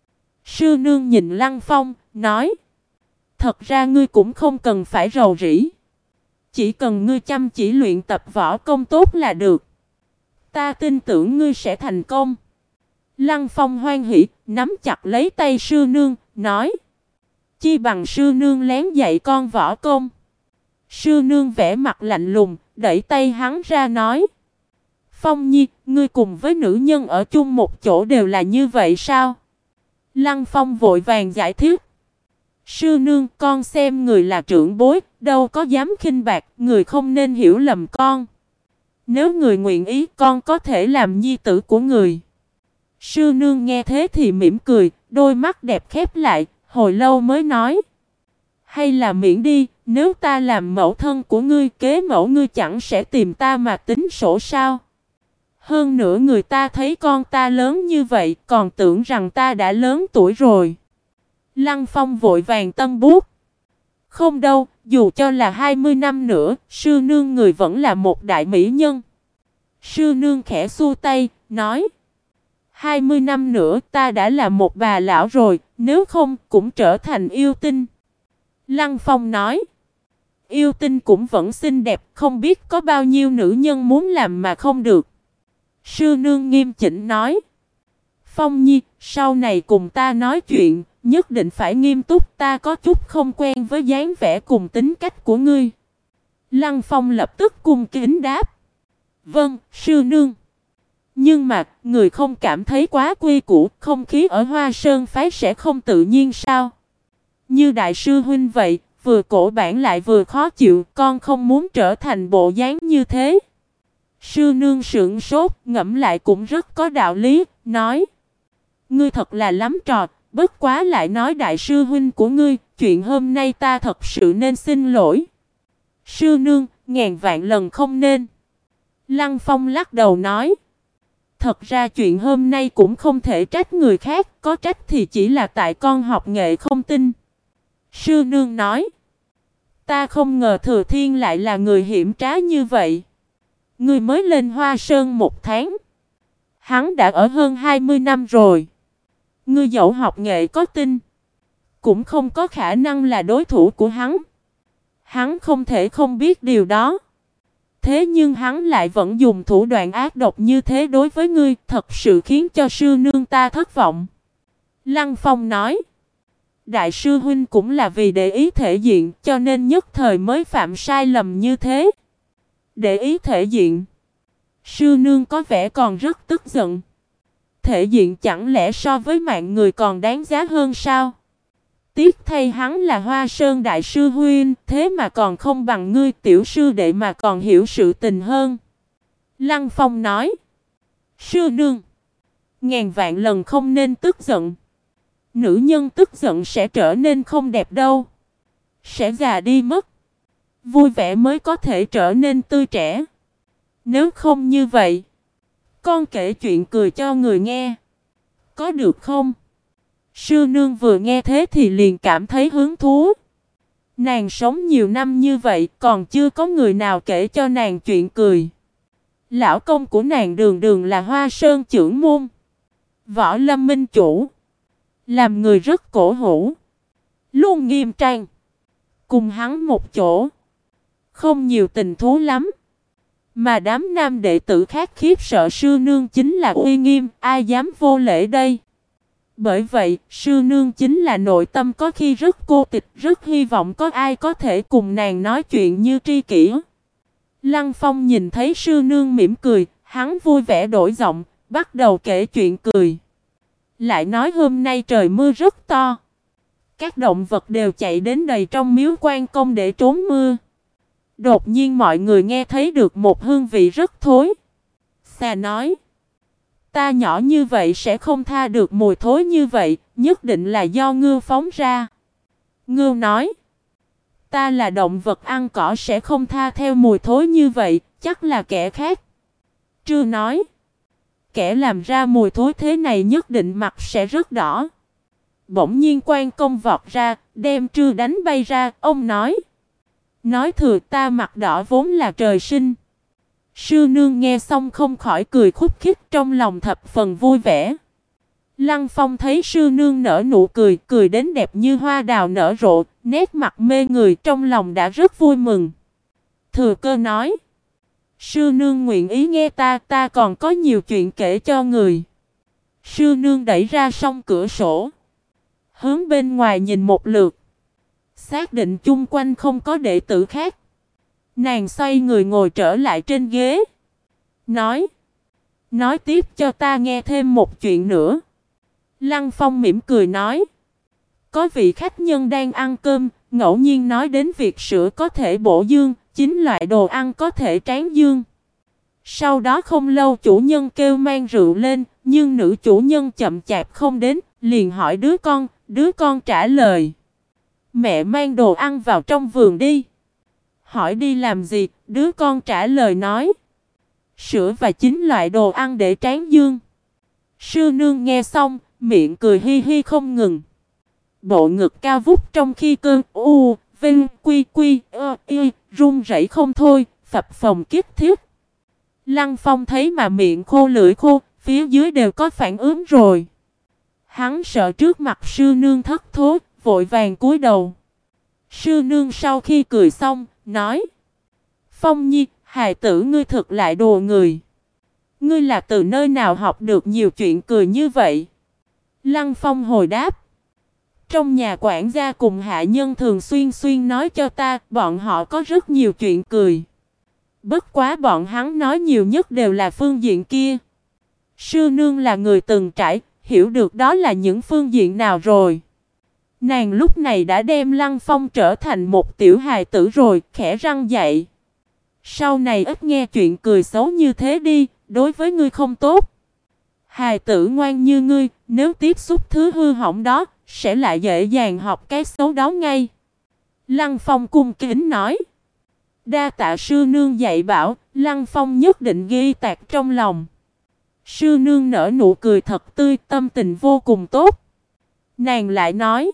Sư nương nhìn Lăng Phong, nói. Thật ra ngươi cũng không cần phải rầu rĩ. Chỉ cần ngươi chăm chỉ luyện tập võ công tốt là được. Ta tin tưởng ngươi sẽ thành công. Lăng Phong hoan hỉ, nắm chặt lấy tay sư nương, nói. Chi bằng sư nương lén dạy con võ công. Sư nương vẻ mặt lạnh lùng, đẩy tay hắn ra nói. Phong Nhi, ngươi cùng với nữ nhân ở chung một chỗ đều là như vậy sao? Lăng Phong vội vàng giải thích. Sư nương, con xem người là trưởng bối, đâu có dám khinh bạc, người không nên hiểu lầm con. Nếu người nguyện ý, con có thể làm nhi tử của người. Sư nương nghe thế thì mỉm cười, đôi mắt đẹp khép lại, hồi lâu mới nói. Hay là miễn đi, nếu ta làm mẫu thân của ngươi, kế mẫu ngươi chẳng sẽ tìm ta mà tính sổ sao? Hơn nữa người ta thấy con ta lớn như vậy, còn tưởng rằng ta đã lớn tuổi rồi. Lăng Phong vội vàng tân bút. Không đâu, dù cho là 20 năm nữa, sư nương người vẫn là một đại mỹ nhân. Sư nương khẽ xua tay, nói. 20 năm nữa ta đã là một bà lão rồi, nếu không cũng trở thành yêu tinh. Lăng Phong nói. Yêu tinh cũng vẫn xinh đẹp, không biết có bao nhiêu nữ nhân muốn làm mà không được. Sư nương nghiêm chỉnh nói. Phong Nhi, sau này cùng ta nói chuyện, nhất định phải nghiêm túc, ta có chút không quen với dáng vẻ cùng tính cách của ngươi. Lăng Phong lập tức cung kính đáp. Vâng, sư nương. Nhưng mà, người không cảm thấy quá quy củ, không khí ở Hoa Sơn phái sẽ không tự nhiên sao? Như đại sư huynh vậy, vừa cổ bản lại vừa khó chịu, con không muốn trở thành bộ dáng như thế. Sư nương sững sốt, ngẫm lại cũng rất có đạo lý, nói. Ngươi thật là lắm trò, bất quá lại nói đại sư huynh của ngươi, chuyện hôm nay ta thật sự nên xin lỗi. Sư nương, ngàn vạn lần không nên. Lăng Phong lắc đầu nói. Thật ra chuyện hôm nay cũng không thể trách người khác, có trách thì chỉ là tại con học nghệ không tin. Sư nương nói. Ta không ngờ Thừa Thiên lại là người hiểm trá như vậy. Ngươi mới lên Hoa Sơn 1 tháng. Hắn đã ở hơn 20 năm rồi. Ngươi dẫu học nghệ có tin, cũng không có khả năng là đối thủ của hắn. Hắn không thể không biết điều đó. Thế nhưng hắn lại vẫn dùng thủ đoạn ác độc như thế đối với ngươi, thật sự khiến cho sư nương ta thất vọng. Lăng Phong nói. Đại sư huynh cũng là vì để ý thể diện, cho nên nhất thời mới phạm sai lầm như thế. Để ý thể diện. Sư nương có vẻ còn rất tức giận. Thể diện chẳng lẽ so với mạng người còn đáng giá hơn sao? Tiếc thay hắn là Hoa Sơn đại sư huynh, thế mà còn không bằng ngươi tiểu sư đệ mà còn hiểu sự tình hơn. Lăng Phong nói. Sư nương, ngàn vạn lần không nên tức giận. Nữ nhân tức giận sẽ trở nên không đẹp đâu. Sẽ già đi mất. Vui vẻ mới có thể trở nên tươi trẻ. Nếu không như vậy, con kể chuyện cười cho người nghe. Có được không? Sư nương vừa nghe thế thì liền cảm thấy hứng thú. Nàng sống nhiều năm như vậy còn chưa có người nào kể cho nàng chuyện cười. Lão công của nàng đường đường là Hoa Sơn trưởng môn, Võ Lâm minh chủ, làm người rất cổ hủ, luôn nghiêm trang. Cùng hắn một chỗ, không nhiều tình thú lắm. Mà đám nam đệ tử khác khiếp sợ sư nương chính là uy nghiêm, ai dám vô lễ đây. Bởi vậy, sư nương chính là nội tâm có khi rất cô tịch, rất hy vọng có ai có thể cùng nàng nói chuyện như tri kỷ. Lăng Phong nhìn thấy sư nương mỉm cười, hắn vui vẻ đổi giọng, bắt đầu kể chuyện cười. Lại nói hôm nay trời mưa rất to. Các động vật đều chạy đến đầy trong miếu Quan Công để trốn mưa. Đột nhiên mọi người nghe thấy được một hương vị rất thối. Xà nói. Ta nhỏ như vậy sẽ không tha được mùi thối như vậy, nhất định là do ngưu phóng ra. Ngưu nói. Ta là động vật ăn cỏ sẽ không tha theo mùi thối như vậy, chắc là kẻ khác. Trư nói. Kẻ làm ra mùi thối thế này nhất định mặt sẽ rất đỏ. Bỗng nhiên Quan Công vọt ra, đem Trư đánh bay ra, ông nói. Nói thừa ta mặt đỏ vốn là trời sinh. Sư nương nghe xong không khỏi cười khúc khích, trong lòng thập phần vui vẻ. Lăng Phong thấy sư nương nở nụ cười, cười đến đẹp như hoa đào nở rộ, nét mặt mê người, trong lòng đã rất vui mừng. Thừa Cơ nói. Sư nương nguyện ý nghe ta còn có nhiều chuyện kể cho người. Sư nương đẩy ra song cửa sổ, hướng bên ngoài nhìn một lượt, xác định chung quanh không có đệ tử khác. Nàng xoay người ngồi trở lại trên ghế. Nói tiếp cho ta nghe thêm một chuyện nữa. Lăng Phong mỉm cười nói. có vị khách nhân đang ăn cơm, ngẫu nhiên nói đến việc sữa có thể bổ dương, 9 loại đồ ăn có thể tráng dương. Sau đó không lâu chủ nhân kêu mang rượu lên, nhưng nữ chủ nhân chậm chạp không đến, liền hỏi đứa con trả lời: mẹ mang đồ ăn vào trong vườn đi. Hỏi đi làm gì, đứa con trả lời nói: sữa và 9 loại đồ ăn để tráng dương. Sư nương nghe xong, miệng cười hi hi không ngừng. Bộ ngực cao vút trong khi cơn vinh quy quy run rẩy không thôi, phập phồng kiết thiết. Lăng Phong thấy mà miệng khô lưỡi khô, phía dưới đều có phản ứng rồi. Hắn sợ trước mặt sư nương thất thố, vội vàng cúi đầu. Sư nương sau khi cười xong, nói: Phong Nhi, hài tử ngươi thực lại đùa người. Ngươi là từ nơi nào học được nhiều chuyện cười như vậy? Lăng Phong hồi đáp: trong nhà quản gia cùng hạ nhân thường xuyên nói cho ta, bọn họ có rất nhiều chuyện cười. Bất quá bọn hắn nói nhiều nhất đều là phương diện kia. Sư nương là người từng trải, hiểu được đó là những phương diện nào rồi. Nàng lúc này đã đem Lăng Phong trở thành một tiểu hài tử rồi, khẽ răng dạy: sau này ít nghe chuyện cười xấu như thế đi, đối với ngươi không tốt. Hài tử ngoan như ngươi, nếu tiếp xúc thứ hư hỏng đó, sẽ lại dễ dàng học cái xấu đó ngay. Lăng Phong cung kính nói: đa tạ sư nương dạy bảo, Lăng Phong nhất định ghi tạc trong lòng. Sư nương nở nụ cười thật tươi, tâm tình vô cùng tốt. Nàng lại nói: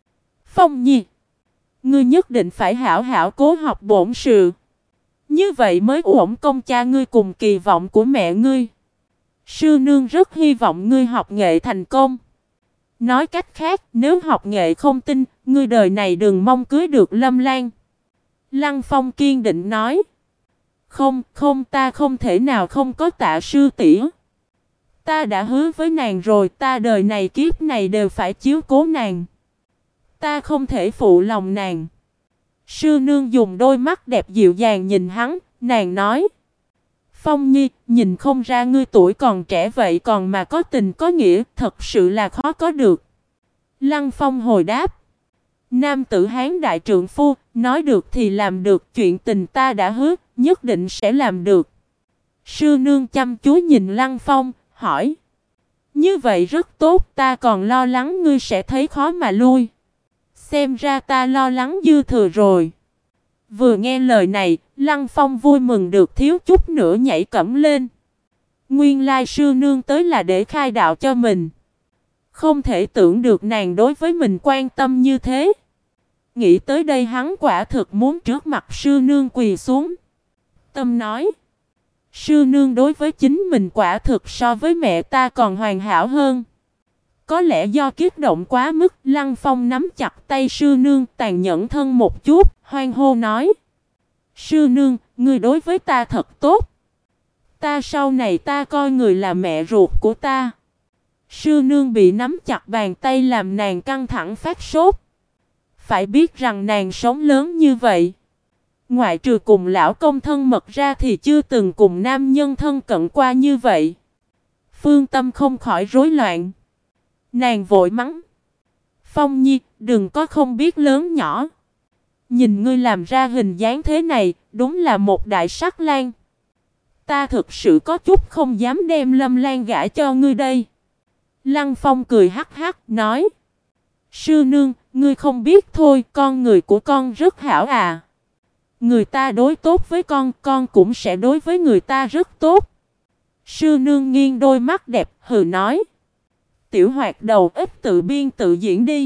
Phong Nhi, ngươi nhất định phải hảo hảo cố học bổn sự. Như vậy mới uổng công cha ngươi cùng kỳ vọng của mẹ ngươi. Sư nương rất hy vọng ngươi học nghệ thành công. Nói cách khác, nếu học nghệ không tinh, ngươi đời này đừng mong cưới được Lâm Lan. Lăng Phong kiên định nói: không, ta không thể nào không có Tạ sư tỷ. Ta đã hứa với nàng rồi, ta đời này kiếp này đều phải chiếu cố nàng. Ta không thể phụ lòng nàng. Sư nương dùng đôi mắt đẹp dịu dàng nhìn hắn, nàng nói: Phong Nhi, nhìn không ra ngươi tuổi còn trẻ vậy còn mà có tình có nghĩa, thật sự là khó có được. Lăng Phong hồi đáp: nam tử Hán đại trượng phu, nói được thì làm được, chuyện tình ta đã hứa, nhất định sẽ làm được. Sư nương chăm chú nhìn Lăng Phong, hỏi: như vậy rất tốt, ta còn lo lắng ngươi sẽ thấy khó mà lui. Xem ra ta lo lắng dư thừa rồi. Vừa nghe lời này, Lăng Phong vui mừng được thiếu chút nữa nhảy cẫng lên. Nguyên lai sư nương tới là để khai đạo cho mình. Không thể tưởng được nàng đối với mình quan tâm như thế. Nghĩ tới đây hắn quả thực muốn trước mặt sư nương quỳ xuống. Tâm nói: sư nương đối với chính mình quả thực so với mẹ ta còn hoàn hảo hơn. Có lẽ do kích động quá mức, Lăng Phong nắm chặt tay sư nương, tàn nhẫn thân một chút, hoan hô nói: sư nương, ngươi đối với ta thật tốt. Ta sau này ta coi người là mẹ ruột của ta. Sư nương bị nắm chặt bàn tay làm nàng căng thẳng phát sốt. Phải biết rằng nàng sống lớn như vậy, ngoại trừ cùng lão công thân mật ra thì chưa từng cùng nam nhân thân cận qua như vậy. Phương tâm không khỏi rối loạn. Nàng vội mắng: Phong Nhi, đừng có không biết lớn nhỏ. Nhìn ngươi làm ra hình dáng thế này, đúng là một đại sắc lang. Ta thực sự có chút không dám đem Lâm Lan gả cho ngươi đây. Lăng Phong cười hắc hắc, nói: sư nương, ngươi không biết thôi, con người của con rất hảo à. Người ta đối tốt với con cũng sẽ đối với người ta rất tốt. Sư nương nghiêng đôi mắt đẹp, hừ nói: tiểu hoạt đầu ít tự biên tự diễn đi.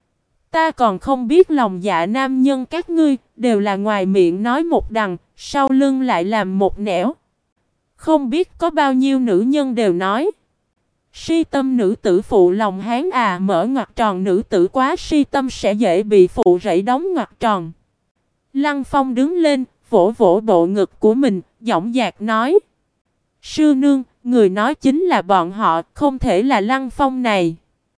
Ta còn không biết lòng dạ nam nhân các ngươi, đều là ngoài miệng nói một đằng, sau lưng lại làm một nẻo. Không biết có bao nhiêu nữ nhân đều nói: si tâm nữ tử phụ lòng hán à, mở ngoặc tròn nữ tử quá si tâm sẽ dễ bị phụ rẫy đóng ngoặc tròn. Lăng Phong đứng lên, vỗ vỗ bộ ngực của mình, dõng dạc nói: sư nương, người nói chính là bọn họ, không thể là Lăng Phong này.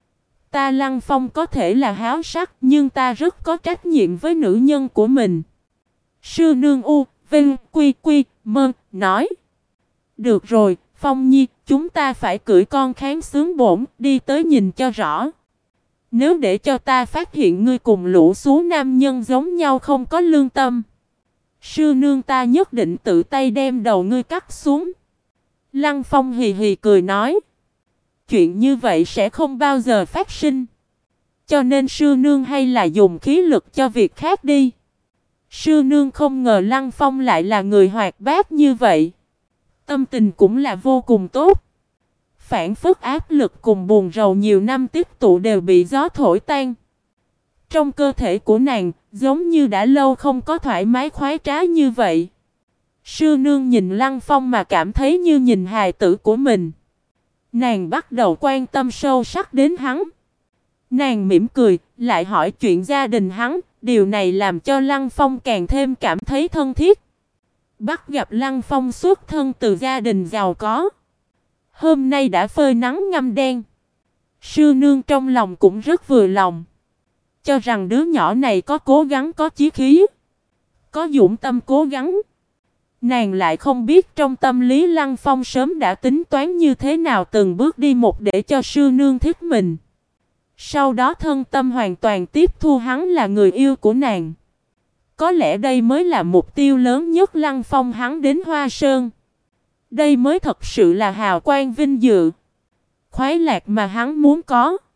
Ta Lăng Phong có thể là háo sắc, nhưng ta rất có trách nhiệm với nữ nhân của mình. Sư nương vinh quy quy mơ nói: được rồi, Phong Nhi, chúng ta phải cưỡi con kháng xướng bổn, đi tới nhìn cho rõ. Nếu để cho ta phát hiện ngươi cùng lũ xú nam nhân giống nhau không có lương tâm, sư nương ta nhất định tự tay đem đầu ngươi cắt xuống. Lăng Phong hì hì cười nói. Chuyện như vậy sẽ không bao giờ phát sinh. Cho nên sư nương hay là dùng khí lực cho việc khác đi. Sư nương không ngờ Lăng Phong lại là người hoạt bát như vậy. Tâm tình cũng là vô cùng tốt. Phản phất áp lực cùng buồn rầu nhiều năm tích tụ đều bị gió thổi tan. Trong cơ thể của nàng, giống như đã lâu không có thoải mái khoái trá như vậy. Sư nương nhìn Lăng Phong mà cảm thấy như nhìn hài tử của mình. Nàng bắt đầu quan tâm sâu sắc đến hắn. Nàng mỉm cười, lại hỏi chuyện gia đình hắn. Điều này làm cho Lăng Phong càng thêm cảm thấy thân thiết. Bắt gặp Lăng Phong xuất thân từ gia đình giàu có. Hôm nay đã phơi nắng ngâm đen. Sư nương trong lòng cũng rất vừa lòng. Cho rằng đứa nhỏ này có cố gắng, có chí khí, có dũng tâm cố gắng. Nàng lại không biết trong tâm lý Lăng Phong sớm đã tính toán như thế nào từng bước đi một để cho sư nương thích mình. Sau đó thân tâm hoàn toàn tiếp thu hắn là người yêu của nàng. Có lẽ đây mới là mục tiêu lớn nhất Lăng Phong hắn đến Hoa Sơn. Đây mới thật sự là hào quang vinh dự, khoái lạc mà hắn muốn có.